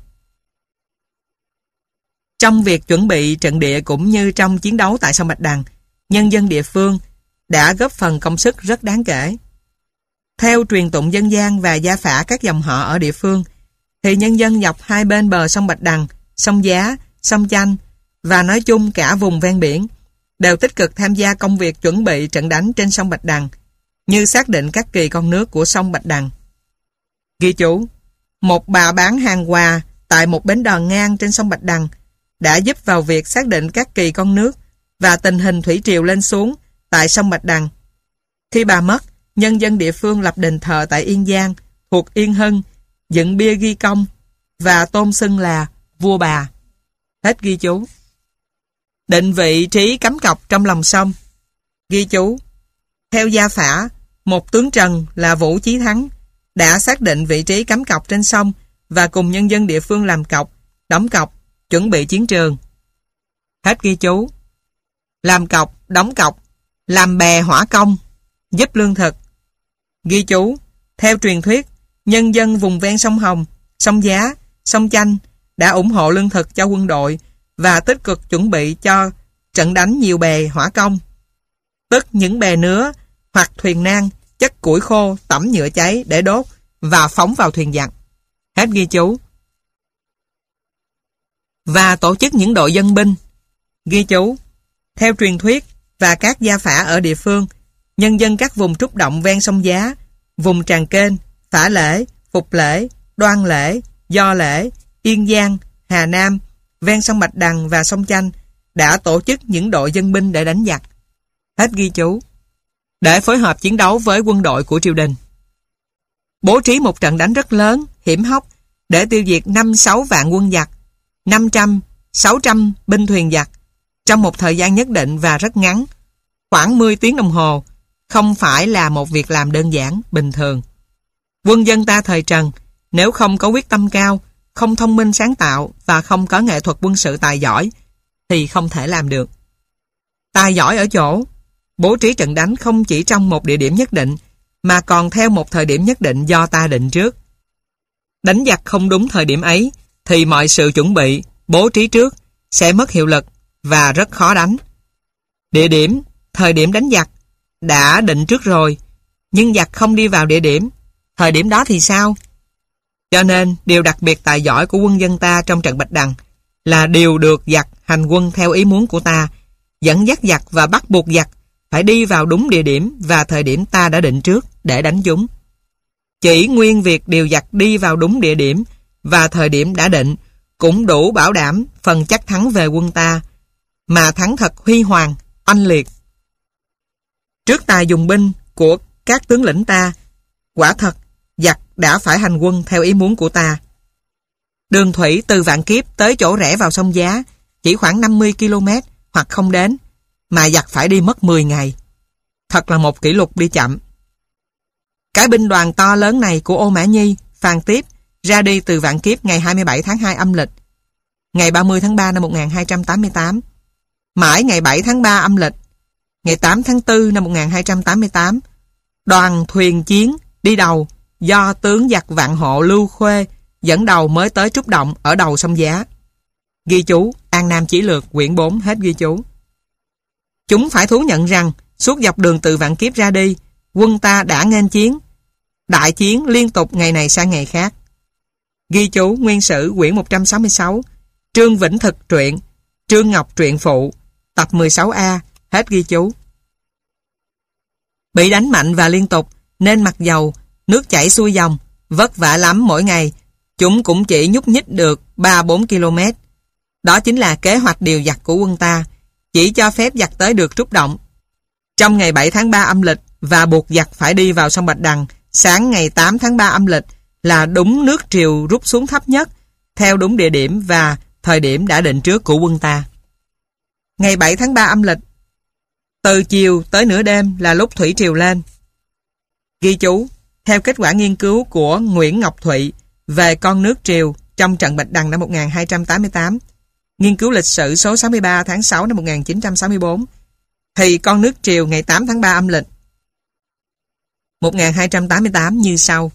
Trong việc chuẩn bị trận địa cũng như trong chiến đấu tại sông Bạch Đằng, nhân dân địa phương đã góp phần công sức rất đáng kể. Theo truyền tụng dân gian và gia phả các dòng họ ở địa phương, thì nhân dân dọc hai bên bờ sông Bạch Đằng, sông Giá, sông Chanh và nói chung cả vùng ven biển đều tích cực tham gia công việc chuẩn bị trận đánh trên sông Bạch Đằng, như xác định các kỳ con nước của sông Bạch Đằng. Ghi chú, một bà bán hàng quà tại một bến đò ngang trên sông Bạch Đằng đã giúp vào việc xác định các kỳ con nước và tình hình thủy triều lên xuống tại sông Bạch Đằng. Khi bà mất, nhân dân địa phương lập đền thờ tại Yên Giang thuộc Yên Hưng, dựng bia ghi công và tôn xưng là vua bà. Hết ghi chú. Định vị trí cắm cọc trong lòng sông. Ghi chú, theo gia phả, một tướng Trần là Vũ Chí Thắng đã xác định vị trí cắm cọc trên sông và cùng nhân dân địa phương làm cọc, đóng cọc, chuẩn bị chiến trường. Hết ghi chú. Làm cọc, đóng cọc, làm bè hỏa công, giúp lương thực. Ghi chú, theo truyền thuyết, nhân dân vùng ven sông Hồng, sông Giá, sông Chanh đã ủng hộ lương thực cho quân đội và tích cực chuẩn bị cho trận đánh nhiều bè hỏa công, tức những bè nứa hoặc thuyền nang chất củi khô tẩm nhựa cháy để đốt và phóng vào thuyền giặc. Hết ghi chú. Và tổ chức những đội dân binh. Ghi chú, theo truyền thuyết và các gia phả ở địa phương, nhân dân các vùng trúc động ven sông Giá, vùng Tràng Kênh, Phả Lễ, Phục Lễ, Đoan Lễ, Do Lễ, Yên Giang, Hà Nam, ven sông Bạch Đằng và sông Chanh đã tổ chức những đội dân binh để đánh giặc. Hết ghi chú. Để phối hợp chiến đấu với quân đội của triều đình. Bố trí một trận đánh rất lớn, hiểm hóc để tiêu diệt năm sáu vạn quân giặc, năm trăm, sáu trăm binh thuyền giặc trong một thời gian nhất định và rất ngắn, khoảng mười tiếng đồng hồ, không phải là một việc làm đơn giản, bình thường. Quân dân ta thời Trần, nếu không có quyết tâm cao, không thông minh sáng tạo và không có nghệ thuật quân sự tài giỏi, thì không thể làm được. Tài giỏi ở chỗ, bố trí trận đánh không chỉ trong một địa điểm nhất định, mà còn theo một thời điểm nhất định do ta định trước. Đánh giặc không đúng thời điểm ấy, thì mọi sự chuẩn bị, bố trí trước sẽ mất hiệu lực và rất khó đánh. Địa điểm, thời điểm đánh giặc đã định trước rồi, nhưng giặc không đi vào địa điểm, thời điểm đó thì sao? Cho nên, điều đặc biệt tài giỏi của quân dân ta trong trận Bạch Đằng là điều được giặc hành quân theo ý muốn của ta, dẫn dắt giặc và bắt buộc giặc phải đi vào đúng địa điểm và thời điểm ta đã định trước để đánh chúng. Chỉ nguyên việc điều giặc đi vào đúng địa điểm và thời điểm đã định cũng đủ bảo đảm phần chắc thắng về quân ta, mà thắng thật huy hoàng, oanh liệt. Trước tài dùng binh của các tướng lĩnh ta, quả thật, giặc đã phải hành quân theo ý muốn của ta. Đường thủy từ Vạn Kiếp tới chỗ rẽ vào sông Giá chỉ khoảng năm mươi ki lô mét hoặc không đến, mà giặc phải đi mất mười ngày. Thật là một kỷ lục đi chậm. Cái binh đoàn to lớn này của Ô Mã Nhi, Phàn Tiếp ra đi từ Vạn Kiếp ngày hai mươi bảy tháng hai âm lịch, ngày ba mươi tháng ba năm một nghìn hai trăm tám mươi tám, mãi ngày bảy tháng ba âm lịch, ngày tám tháng tư năm một nghìn hai trăm tám mươi tám, đoàn thuyền chiến đi đầu do tướng giặc Vạn Hộ Lưu Khuê dẫn đầu mới tới Trúc Động ở đầu sông Giá. Ghi chú, An Nam Chí Lược, quyển bốn, hết ghi chú. Chúng phải thú nhận rằng suốt dọc đường từ Vạn Kiếp ra đi, quân ta đã nghênh chiến, đại chiến liên tục ngày này sang ngày khác. Ghi chú, Nguyên Sử, quyển một trăm sáu mươi sáu, Trương Vĩnh Thực truyện, Trương Ngọc truyện phụ, tập mười sáu A, hết ghi chú. Bị đánh mạnh và liên tục, nên mặc dầu nước chảy xuôi dòng, vất vả lắm mỗi ngày, chúng cũng chỉ nhúc nhích được ba bốn ki lô mét. Đó chính là kế hoạch điều giặc của quân ta, chỉ cho phép giặc tới được Trúc Động trong ngày bảy tháng ba âm lịch và buộc giặc phải đi vào sông Bạch Đằng sáng ngày tám tháng ba âm lịch, là đúng nước triều rút xuống thấp nhất, theo đúng địa điểm và thời điểm đã định trước của quân ta. Ngày bảy tháng ba âm lịch, từ chiều tới nửa đêm là lúc thủy triều lên. Ghi chú, theo kết quả nghiên cứu của Nguyễn Ngọc Thụy về con nước triều trong trận Bạch Đằng năm một nghìn hai trăm tám mươi tám, nghiên cứu lịch sử số sáu mươi ba tháng sáu năm một nghìn chín trăm sáu mươi tư, thì con nước triều ngày tám tháng ba âm lịch một nghìn hai trăm tám mươi tám như sau.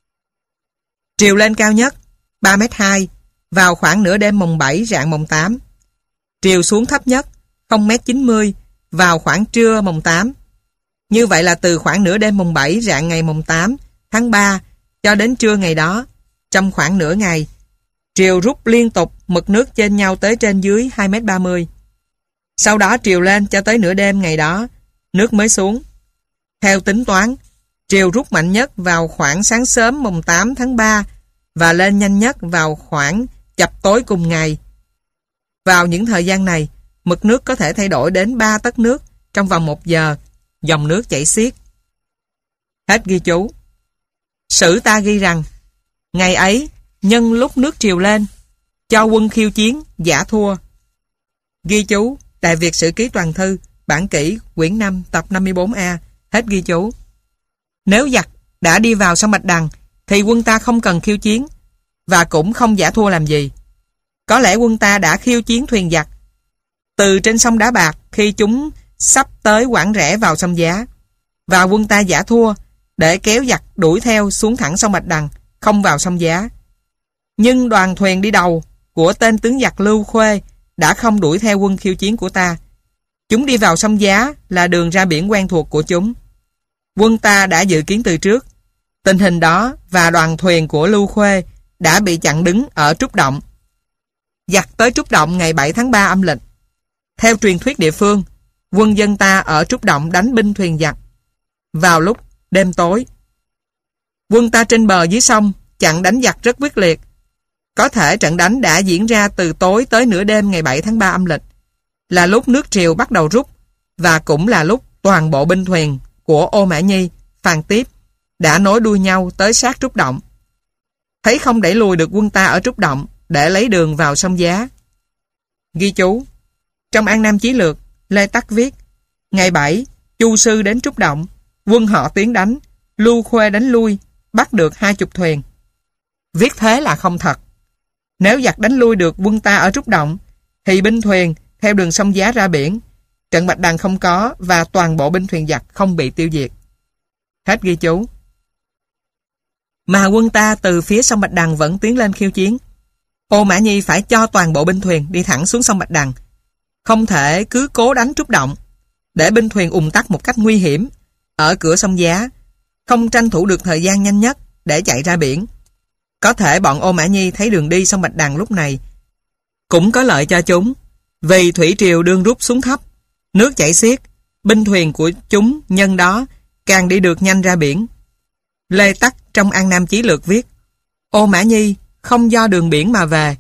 Triều lên cao nhất ba mét hai vào khoảng nửa đêm mùng bảy rạng mùng tám. Triều xuống thấp nhất không mét chín mươi vào khoảng trưa mùng tám. Như vậy là từ khoảng nửa đêm mùng bảy rạng ngày mùng tám tháng ba cho đến trưa ngày đó, trong khoảng nửa ngày, triều rút liên tục, mực nước trên nhau tới trên dưới hai mét ba mươi. Sau đó triều lên cho tới nửa đêm ngày đó, nước mới xuống. Theo tính toán, triều rút mạnh nhất vào khoảng sáng sớm mùng tám tháng ba và lên nhanh nhất vào khoảng chập tối cùng ngày. Vào những thời gian này, mực nước có thể thay đổi đến ba tấc nước trong vòng một giờ, dòng nước chảy xiết. Hết ghi chú. Sử ta ghi rằng, ngày ấy, nhân lúc nước triều lên, cho quân khiêu chiến, giả thua. Ghi chú, Đại Việt Sử Ký Toàn Thư, bản kỷ, quyển năm, tập năm mươi tư A, hết ghi chú. Nếu giặc đã đi vào sông Bạch Đằng, thì quân ta không cần khiêu chiến, và cũng không giả thua làm gì. Có lẽ quân ta đã khiêu chiến thuyền giặc từ trên sông Đá Bạc khi chúng sắp tới quãng rẽ vào sông Giá, và quân ta giả thua để kéo giặc đuổi theo xuống thẳng sông Bạch Đằng, không vào sông Giá. Nhưng đoàn thuyền đi đầu của tên tướng giặc Lưu Khuê đã không đuổi theo quân khiêu chiến của ta. Chúng đi vào sông Giá là đường ra biển quen thuộc của chúng. Quân ta đã dự kiến từ trước. Tình hình đó và đoàn thuyền của Lưu Khuê đã bị chặn đứng ở Trúc Động. Giặc tới Trúc Động ngày bảy tháng ba âm lịch. Theo truyền thuyết địa phương, quân dân ta ở Trúc Động đánh binh thuyền giặc vào lúc đêm tối. Quân ta trên bờ dưới sông chặn đánh giặc rất quyết liệt. Có thể trận đánh đã diễn ra từ tối tới nửa đêm ngày bảy tháng ba âm lịch, là lúc nước triều bắt đầu rút, và cũng là lúc toàn bộ binh thuyền của Ô Mã Nhi, Phàn Tiếp đã nối đuôi nhau tới sát Trúc Động. Thấy không đẩy lùi được quân ta ở Trúc Động để lấy đường vào sông Giá. Ghi chú, trong An Nam Chí Lược, Lê Tắc viết, ngày bảy, Chu Sư đến Trúc Động, quân họ tiến đánh, Lưu Khuê đánh lui, bắt được hai chục thuyền. Viết thế là không thật. Nếu giặc đánh lui được quân ta ở Trúc Động, thì binh thuyền theo đường sông Giá ra biển, trận Bạch Đằng không có và toàn bộ binh thuyền giặc không bị tiêu diệt. Hết ghi chú. Mà quân ta từ phía sông Bạch Đằng vẫn tiến lên khiêu chiến. Ô Mã Nhi phải cho toàn bộ binh thuyền đi thẳng xuống sông Bạch Đằng, không thể cứ cố đánh Trúc Động, để binh thuyền ùn tắc một cách nguy hiểm ở cửa sông Giá, không tranh thủ được thời gian nhanh nhất để chạy ra biển. Có thể bọn Ô Mã Nhi thấy đường đi sông Bạch Đằng lúc này cũng có lợi cho chúng, vì thủy triều đương rút xuống thấp, nước chảy xiết, binh thuyền của chúng nhân đó càng đi được nhanh ra biển. Lê Tắc trong An Nam Chí Lược viết, Ô Mã Nhi không do đường biển mà về,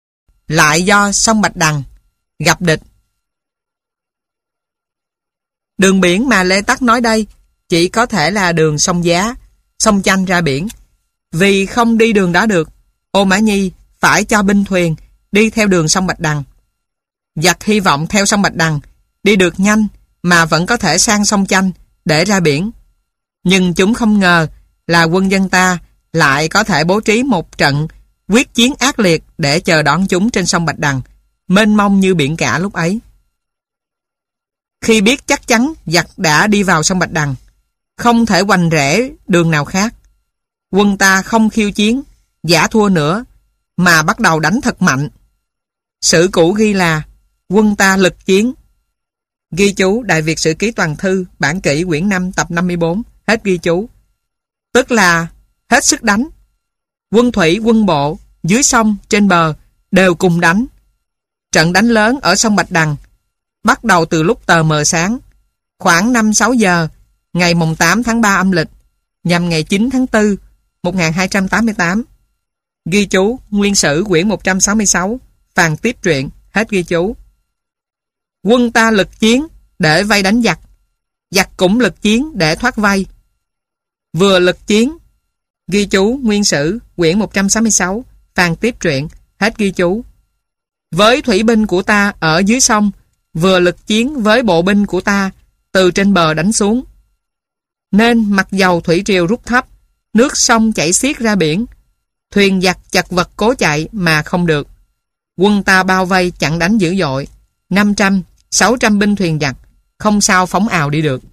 lại do sông Bạch Đằng gặp địch. Đường biển mà Lê Tắc nói đây chỉ có thể là đường sông Giá, sông Chanh ra biển. Vì không đi đường đó được, Ô Mã Nhi phải cho binh thuyền đi theo đường sông Bạch Đằng. Giặc hy vọng theo sông Bạch Đằng đi được nhanh mà vẫn có thể sang sông Chanh để ra biển. Nhưng chúng không ngờ là quân dân ta lại có thể bố trí một trận quyết chiến ác liệt để chờ đón chúng trên sông Bạch Đằng, mênh mông như biển cả lúc ấy. Khi biết chắc chắn giặc đã đi vào sông Bạch Đằng, không thể hoành rẽ đường nào khác, quân ta không khiêu chiến, giả thua nữa, mà bắt đầu đánh thật mạnh. Sử cũ ghi là quân ta lực chiến. Ghi chú Đại Việt Sử Ký Toàn Thư, bản kỷ quyển năm tập năm mươi bốn, hết ghi chú. Tức là hết sức đánh. Quân thủy, quân bộ, dưới sông, trên bờ, đều cùng đánh. Trận đánh lớn ở sông Bạch Đằng bắt đầu từ lúc tờ mờ sáng, khoảng năm sáu giờ, ngày mùng tám tháng ba âm lịch, nhằm ngày chín tháng tư, một nghìn hai trăm tám mươi tám. Ghi chú Nguyên Sử quyển một trăm sáu mươi sáu, phàn tiếp truyện, hết ghi chú. Quân ta lực chiến để vây đánh giặc, giặc cũng lực chiến để thoát vây. Vừa lực chiến, ghi chú Nguyên Sử quyển một trăm sáu mươi sáu, phàn tiếp truyện, hết ghi chú. Với thủy binh của ta ở dưới sông, vừa lực chiến với bộ binh của ta từ trên bờ đánh xuống. Nên mặc dầu thủy triều rút thấp, nước sông chảy xiết ra biển, thuyền giặc chật vật cố chạy mà không được. Quân ta bao vây chặn đánh dữ dội, năm trăm, sáu trăm binh thuyền giặc không sao phóng ào đi được.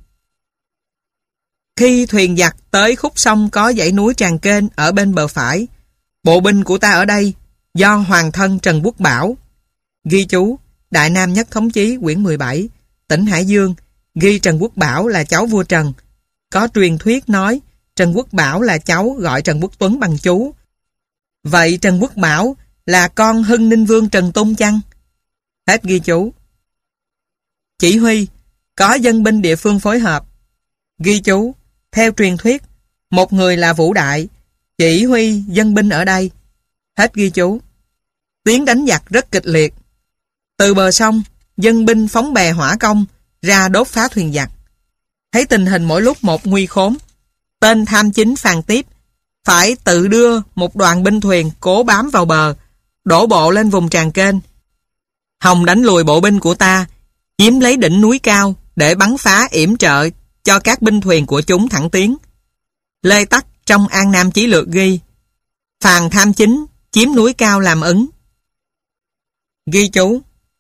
Khi thuyền giặc tới khúc sông có dãy núi Tràng Kênh ở bên bờ phải, bộ binh của ta ở đây do hoàng thân Trần Quốc Bảo. Ghi chú Đại Nam Nhất Thống Chí quyển mười bảy, tỉnh Hải Dương, ghi Trần Quốc Bảo là cháu vua Trần. Có truyền thuyết nói Trần Quốc Bảo là cháu gọi Trần Quốc Tuấn bằng chú. Vậy Trần Quốc Bảo là con Hưng Ninh Vương Trần Tung chăng? Hết ghi chú. Chỉ huy có dân binh địa phương phối hợp. Ghi chú theo truyền thuyết, một người là Vũ Đại chỉ huy dân binh ở đây. Hết ghi chú. Tiếng đánh giặc rất kịch liệt. Từ bờ sông, dân binh phóng bè hỏa công ra đốt phá thuyền giặc. Thấy tình hình mỗi lúc một nguy khốn, tên tham chính Phàn Tiếp phải tự đưa một đoàn binh thuyền cố bám vào bờ, đổ bộ lên vùng Tràng Kênh. Hồng đánh lùi bộ binh của ta, chiếm lấy đỉnh núi cao để bắn phá yểm trợ cho các binh thuyền của chúng thẳng tiến. Lê Tắc trong An Nam Chí Lược ghi Phàn tham chính chiếm núi cao làm ứng. Ghi chú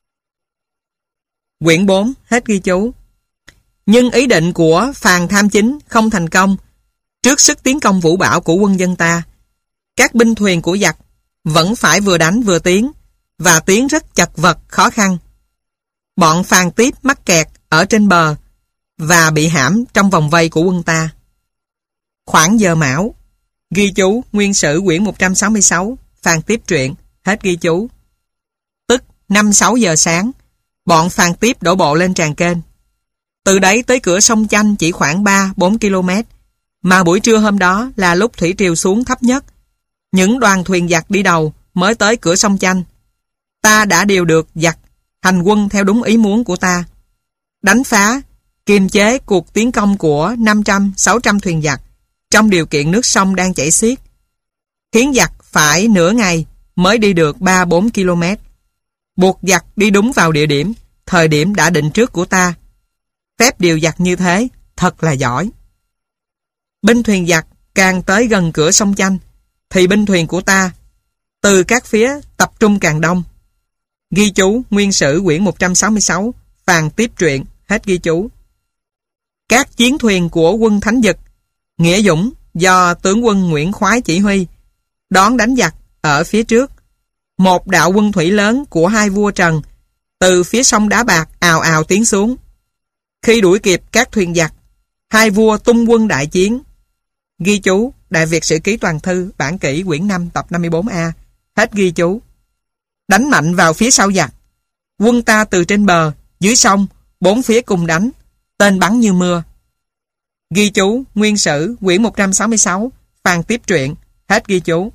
quyển bốn, hết ghi chú. Nhưng ý định của Phàn tham chính không thành công trước sức tiến công vũ bão của quân dân ta. Các binh thuyền của giặc vẫn phải vừa đánh vừa tiến, và tiến rất chật vật khó khăn. Bọn Phàn Tiếp mắc kẹt ở trên bờ và bị hãm trong vòng vây của quân ta. Khoảng giờ mão, ghi chú Nguyên Sử quyển một trăm sáu mươi sáu, Phàn Tiếp truyện, hết ghi chú. Tức năm sáu giờ sáng, bọn Phàn Tiếp đổ bộ lên Tràng Kênh. Từ đấy tới cửa sông Chanh chỉ khoảng ba bốn ki lô mét, mà buổi trưa hôm đó là lúc thủy triều xuống thấp nhất. Những đoàn thuyền giặc đi đầu mới tới cửa sông Chanh. Ta đã điều được giặc hành quân theo đúng ý muốn của ta, đánh phá, kiềm chế cuộc tiến công của năm trăm sáu trăm thuyền giặc trong điều kiện nước sông đang chảy xiết, khiến giặc phải nửa ngày mới đi được ba bốn ki lô mét. Buộc giặc đi đúng vào địa điểm, thời điểm đã định trước của ta. Phép điều giặc như thế thật là giỏi. Binh thuyền giặc càng tới gần cửa sông Chanh thì binh thuyền của ta từ các phía tập trung càng đông. Ghi chú Nguyên Sử quyển một trăm sáu mươi sáu, Phàn Tiếp truyện, hết ghi chú. Các chiến thuyền của quân Thánh Dực, Nghĩa Dũng do tướng quân Nguyễn Khoái chỉ huy đón đánh giặc ở phía trước. Một đạo quân thủy lớn của hai vua Trần từ phía sông Đá Bạc ào ào tiến xuống. Khi đuổi kịp các thuyền giặc, hai vua tung quân đại chiến. Ghi chú Đại Việt Sử Ký Toàn Thư, bản kỷ quyển năm tập năm mươi bốn A, hết ghi chú. Đánh mạnh vào phía sau giặc. Quân ta từ trên bờ, dưới sông, bốn phía cùng đánh, tên bắn như mưa. Ghi chú Nguyên Sử quyển một trăm sáu mươi sáu, Phàn Tiếp truyện, hết ghi chú.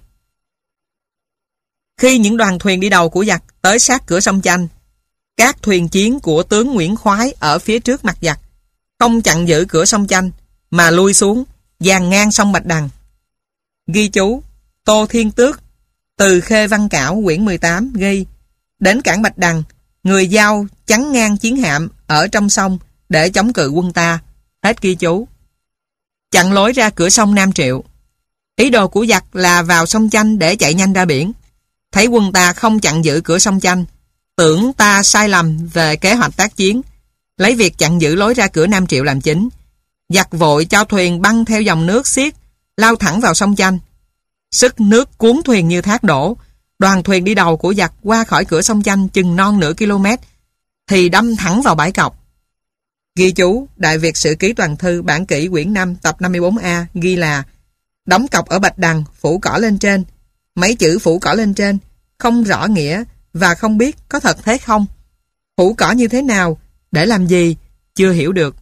Khi những đoàn thuyền đi đầu của giặc tới sát cửa sông Chanh, các thuyền chiến của tướng Nguyễn Khoái ở phía trước mặt giặc không chặn giữ cửa sông Chanh, mà lui xuống, dàn ngang sông Bạch Đằng. Ghi chú, Tô Thiên Tước, từ Khê Văn Cảo, quyển mười tám, ghi, đến cảng Bạch Đằng, người Dao chắn ngang chiến hạm ở trong sông để chống cự quân ta. Hết ghi chú. Chặn lối ra cửa sông Nam Triệu. Ý đồ của giặc là vào sông Chanh để chạy nhanh ra biển. Thấy quân ta không chặn giữ cửa sông Chanh, tưởng ta sai lầm về kế hoạch tác chiến, lấy việc chặn giữ lối ra cửa Nam Triệu làm chính. Giặc vội cho thuyền băng theo dòng nước xiết, lao thẳng vào sông Chanh. Sức nước cuốn thuyền như thác đổ. Đoàn thuyền đi đầu của giặc qua khỏi cửa sông Chanh chừng non nửa km, thì đâm thẳng vào bãi cọc. Ghi chú, Đại Việt Sử Ký Toàn Thư bản kỷ quyển năm tập năm mươi bốn A ghi là đóng cọc ở Bạch Đằng, phủ cỏ lên trên. Mấy chữ phủ cỏ lên trên không rõ nghĩa và không biết có thật thế không. Phủ cỏ như thế nào, để làm gì, chưa hiểu được.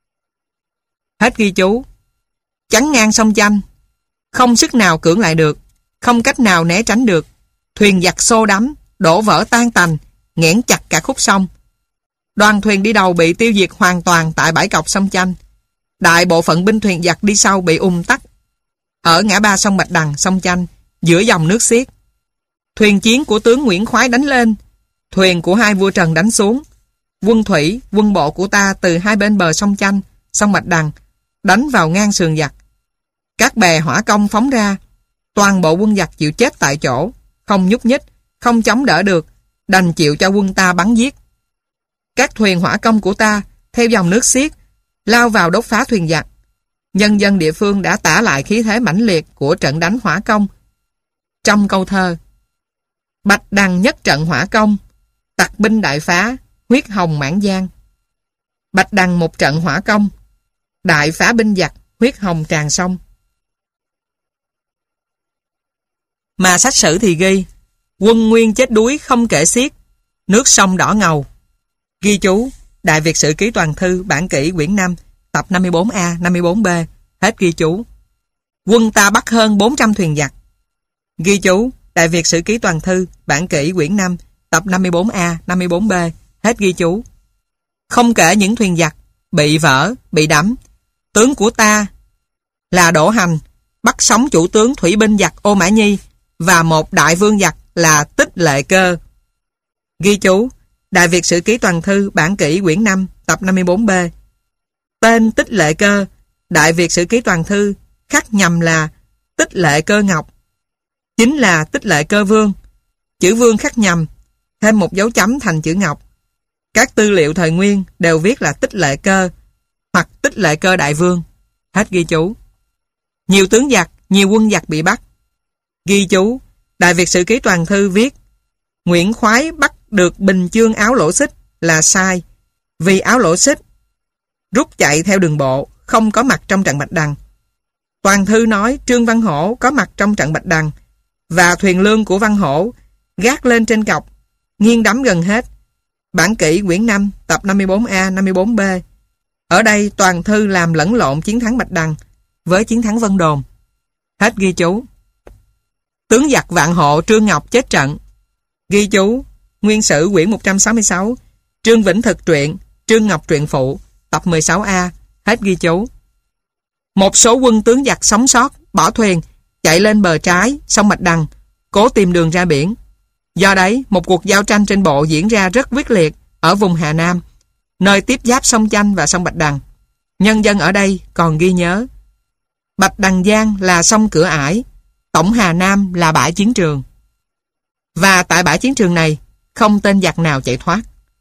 Hết ghi chú. Chắn ngang sông Chanh, không sức nào cưỡng lại được, không cách nào né tránh được. Thuyền giặc xô đắm, đổ vỡ tan tành, nghẽn chặt cả khúc sông. Đoàn thuyền đi đầu bị tiêu diệt hoàn toàn tại bãi cọc sông Chanh. Đại bộ phận binh thuyền giặc đi sau bị ùn tắc ở ngã ba sông Bạch Đằng, sông Chanh, giữa dòng nước xiết. Thuyền chiến của tướng Nguyễn Khoái đánh lên, thuyền của hai vua Trần đánh xuống. Quân thủy, quân bộ của ta từ hai bên bờ sông Chanh, sông Bạch Đằng đánh vào ngang sườn giặc. Các bè hỏa công phóng ra, toàn bộ quân giặc chịu chết tại chỗ, không nhúc nhích, không chống đỡ được, đành chịu cho quân ta bắn giết. Các thuyền hỏa công của ta theo dòng nước xiết lao vào đốt phá thuyền giặc. Nhân dân địa phương đã tả lại khí thế mãnh liệt của trận đánh hỏa công trong câu thơ: Bạch Đằng nhất trận hỏa công, tặc binh đại phá, huyết hồng mãn giang. Bạch Đằng một trận hỏa công, đại phá binh giặc, huyết hồng tràn sông. Mà sách sử thì ghi quân nguyên chết đuối không kể xiết, nước sông đỏ ngầu. Ghi chú, Đại Việt Sử Ký Toàn Thư bản kỷ quyển năm tập năm mươi bốn A, năm mươi bốn B. Hết ghi chú. Quân ta bắt hơn bốn trăm thuyền giặc. Ghi chú, Đại Việt Sử Ký Toàn Thư bản kỷ quyển năm tập năm mươi bốn A, năm mươi bốn B. Hết ghi chú. Không kể những thuyền giặc bị vỡ, bị đắm, tướng của ta là Đỗ Hành bắt sống chủ tướng thủy binh giặc Ô Mã Nhi và một đại vương giặc là Tích Lệ Cơ. Ghi chú, Đại Việt Sử Ký Toàn Thư bản kỷ quyển năm tập năm mươi bốn B. Tên Tích Lệ Cơ, Đại Việt Sử Ký Toàn Thư khắc nhầm là Tích Lệ Cơ Ngọc, chính là Tích Lệ Cơ Vương. Chữ Vương khắc nhầm, thêm một dấu chấm thành chữ Ngọc. Các tư liệu thời Nguyên đều viết là Tích Lệ Cơ hoặc Tích Lệ Cơ Đại Vương. Hết ghi chú. Nhiều tướng giặc, nhiều quân giặc bị bắt. Ghi chú, Đại Việt Sử Ký Toàn Thư viết Nguyễn Khoái bắt được Bình Chương Áo Lỗ Xích là sai, vì Áo Lỗ Xích rút chạy theo đường bộ, không có mặt trong trận Bạch Đằng. Toàn Thư nói Trương Văn Hổ có mặt trong trận Bạch Đằng và thuyền lương của Văn Hổ gác lên trên cọc, nghiêng đắm gần hết. Bản kỷ quyển năm tập năm mươi bốn A, năm mươi bốn B. Ở đây Toàn Thư làm lẫn lộn chiến thắng Bạch Đằng với chiến thắng Vân Đồn. Hết ghi chú. Tướng giặc Vạn Hộ Trương Ngọc chết trận. Ghi chú, Nguyên Sử quyển một trăm sáu mươi sáu, Trương Vĩnh Thực truyện, Trương Ngọc truyện phụ, tập mười sáu A. Hết ghi chú. Một số quân tướng giặc sống sót, bỏ thuyền, chạy lên bờ trái, sông Bạch Đằng, cố tìm đường ra biển. Do đấy, một cuộc giao tranh trên bộ diễn ra rất quyết liệt ở vùng Hà Nam, nơi tiếp giáp sông Chanh và sông Bạch Đằng. Nhân dân ở đây còn ghi nhớ Bạch Đằng Giang là sông Cửa Ải, tổng Hà Nam là bãi chiến trường. Và tại bãi chiến trường này, không tên giặc nào chạy thoát.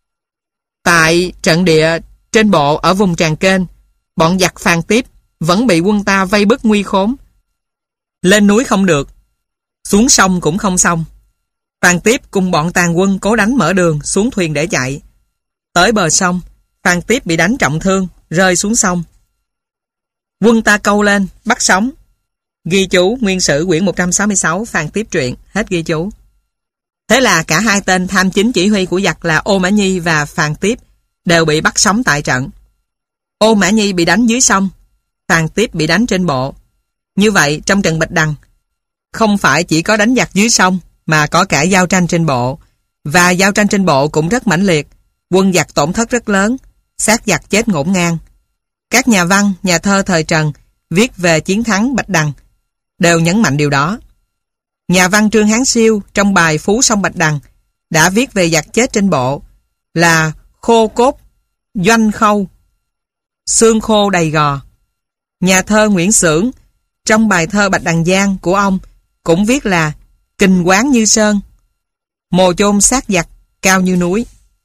Tại trận địa trên bộ ở vùng Tràng Kênh, bọn giặc Phàn Tiếp vẫn bị quân ta vây bức nguy khốn. Lên núi không được, xuống sông cũng không xong. Phàn Tiếp cùng bọn tàn quân cố đánh mở đường xuống thuyền để chạy. Tới bờ sông, Phàn Tiếp bị đánh trọng thương, rơi xuống sông. Quân ta câu lên, bắt sống. Ghi chú Nguyên Sử quyển một trăm sáu mươi sáu, Phàn Tiếp truyện. Hết ghi chú. Thế là cả hai tên tham chính chỉ huy của giặc là Ô Mã Nhi và Phàn Tiếp đều bị bắt sống tại trận. Ô Mã Nhi bị đánh dưới sông, Phàn Tiếp bị đánh trên bộ. Như vậy trong trận Bạch Đằng không phải chỉ có đánh giặc dưới sông mà có cả giao tranh trên bộ, và giao tranh trên bộ cũng rất mãnh liệt. Quân giặc tổn thất rất lớn, xác giặc chết ngổn ngang. Các nhà văn, nhà thơ thời Trần viết về chiến thắng Bạch Đằng đều nhấn mạnh điều đó. Nhà văn Trương Hán Siêu trong bài Phú Sông Bạch Đằng đã viết về giặc chết trên bộ là khô cốt, doanh khâu, xương khô đầy gò. Nhà thơ Nguyễn Xưởng trong bài thơ Bạch Đằng Giang của ông cũng viết là kình quán như sơn, mồ chôn xác giặc cao như núi.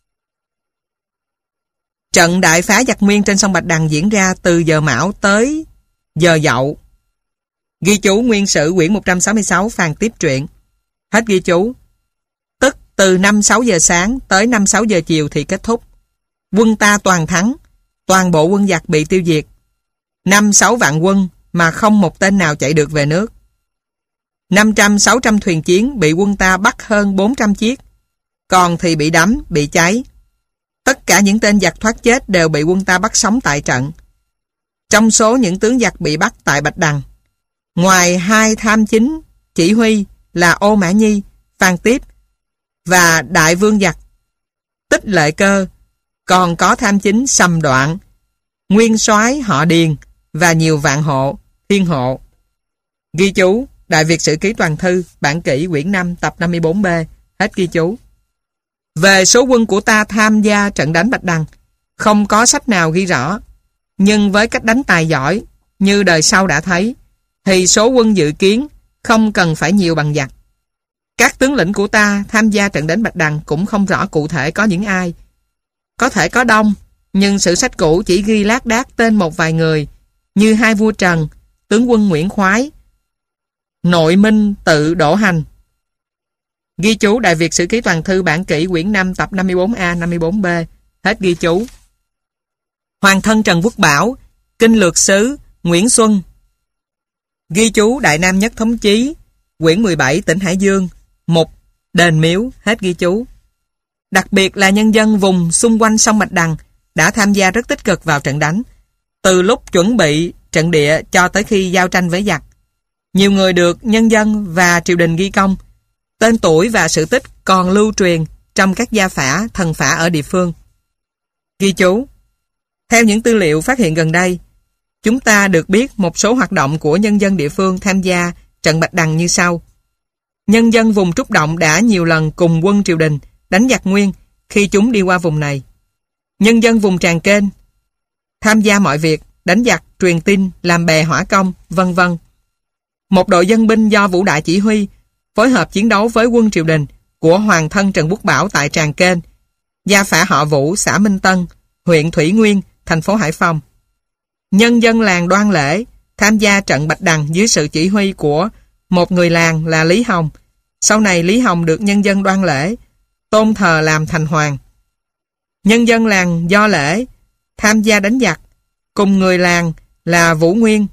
Trận đại phá giặc Nguyên trên sông Bạch Đằng diễn ra từ giờ Mão tới giờ Dậu. Ghi chú Nguyên Sử quyển một trăm sáu mươi sáu Phàn Tiếp truyện. Hết ghi chú. Tức từ năm sáu giờ sáng tới năm sáu giờ chiều thì kết thúc. Quân ta toàn thắng, toàn bộ quân giặc bị tiêu diệt. Năm sáu vạn quân mà không một tên nào chạy được về nước. Năm trăm sáu trăm thuyền chiến bị quân ta bắt hơn bốn trăm chiếc, còn thì bị đắm, bị cháy. Tất cả những tên giặc thoát chết đều bị quân ta bắt sống tại trận. Trong số những tướng giặc bị bắt tại Bạch Đằng, ngoài hai tham chính chỉ huy là Ô Mã Nhi, Phan Tiếp và đại vương giặc Tích Lệ Cơ, còn có tham chính Sầm Đoạn, nguyên soái họ Điền và nhiều vạn hộ, thiên hộ. Ghi chú Đại Việt Sử Ký Toàn Thư, bản kỷ quyển năm tập năm mươi bốn B. Hết ghi chú. Về số quân của ta tham gia trận đánh Bạch Đằng, không có sách nào ghi rõ, nhưng với cách đánh tài giỏi như đời sau đã thấy, thì số quân dự kiến không cần phải nhiều bằng giặc. Các tướng lĩnh của ta tham gia trận đánh Bạch Đằng cũng không rõ cụ thể có những ai. Có thể có đông, nhưng sử sách cũ chỉ ghi lác đác tên một vài người, như hai vua Trần, tướng quân Nguyễn Khoái, Nội Minh Tự Đỗ Hành. Ghi chú Đại Việt Sử Ký Toàn Thư, bản kỷ quyển năm tập năm mươi bốn A năm mươi bốn B. Hết ghi chú. Hoàng thân Trần Quốc Bảo, Kinh Lược Sứ Nguyễn Xuân. Ghi chú Đại Nam Nhất Thống Chí, quyển mười bảy tỉnh Hải Dương, mục Đền Miếu. Hết ghi chú. Đặc biệt là nhân dân vùng xung quanh sông Bạch Đằng đã tham gia rất tích cực vào trận đánh, từ lúc chuẩn bị trận địa cho tới khi giao tranh với giặc. Nhiều người được nhân dân và triều đình ghi công, tên tuổi và sự tích còn lưu truyền trong các gia phả, thần phả ở địa phương. Ghi chú Theo những tư liệu phát hiện gần đây, chúng ta được biết một số hoạt động của nhân dân địa phương tham gia trận Bạch Đằng như sau. Nhân dân vùng Trúc Động đã nhiều lần cùng quân triều đình đánh giặc Nguyên khi chúng đi qua vùng này. Nhân dân vùng Tràng Kênh tham gia mọi việc, đánh giặc, truyền tin, làm bè hỏa công, vân vân. Một đội dân binh do Vũ Đại chỉ huy phối hợp chiến đấu với quân triều đình của hoàng thân Trần Quốc Bảo tại Tràng Kênh, gia phả họ Vũ, xã Minh Tân, huyện Thủy Nguyên, thành phố Hải Phòng. Nhân dân làng Đoan Lễ tham gia trận Bạch Đằng dưới sự chỉ huy của một người làng là Lý Hồng. Sau này Lý Hồng được nhân dân Đoan Lễ tôn thờ làm thành hoàng. Nhân dân làng Do Lễ tham gia đánh giặc cùng người làng là Vũ Nguyên.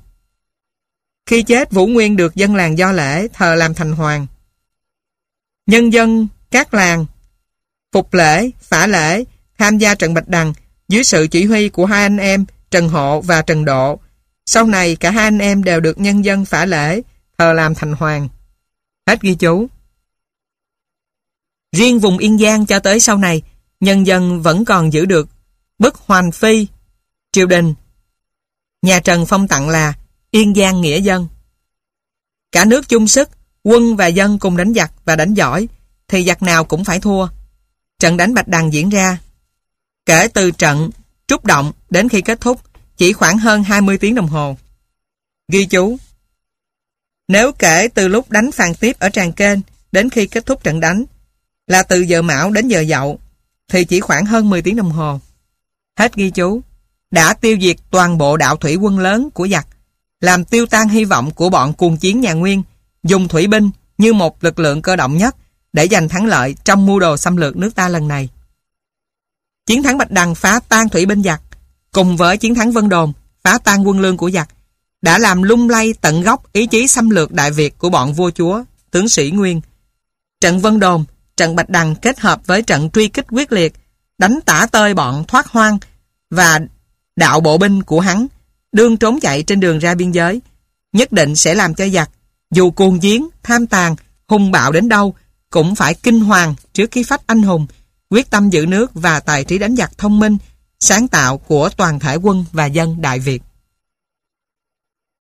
Khi chết, Vũ Nguyên được dân làng Do Lễ thờ làm thành hoàng. Nhân dân các làng Phục Lễ, Phả Lễ tham gia trận Bạch Đằng dưới sự chỉ huy của hai anh em Trần Hộ và Trần Độ. Sau này cả hai anh em đều được nhân dân Phả Lễ thờ làm thành hoàng. Hết ghi chú. Riêng vùng Yên Giang cho tới sau này, nhân dân vẫn còn giữ được bức Hoành Phi, triều đình nhà Trần phong tặng là Yên Giang Nghĩa Dân. Cả nước chung sức, quân và dân cùng đánh giặc và đánh giỏi, thì giặc nào cũng phải thua. Trận đánh Bạch Đằng diễn ra kể từ trận Trúc Động đến khi kết thúc chỉ khoảng hơn hai mươi tiếng đồng hồ. Ghi chú Nếu kể từ lúc đánh Phan Tiếp ở Tràng Kênh đến khi kết thúc trận đánh là từ giờ Mão đến giờ Dậu thì chỉ khoảng hơn mười tiếng đồng hồ. Hết ghi chú. Đã tiêu diệt toàn bộ đạo thủy quân lớn của giặc, làm tiêu tan hy vọng của bọn cuồng chiến nhà Nguyên dùng thủy binh như một lực lượng cơ động nhất để giành thắng lợi trong mưu đồ xâm lược nước ta lần này. Chiến thắng Bạch Đằng phá tan thủy binh giặc cùng với chiến thắng Vân Đồn phá tan quân lương của giặc đã làm lung lay tận gốc ý chí xâm lược Đại Việt của bọn vua chúa, tướng sĩ Nguyên. Trận Vân Đồn, trận Bạch Đằng kết hợp với trận truy kích quyết liệt, đánh tả tơi bọn thoát hoang và đạo bộ binh của hắn đương trốn chạy trên đường ra biên giới, nhất định sẽ làm cho giặc, dù cuồng chiến, tham tàn, hung bạo đến đâu, cũng phải kinh hoàng trước khí phách anh hùng, quyết tâm giữ nước và tài trí đánh giặc thông minh, sáng tạo của toàn thể quân và dân Đại Việt.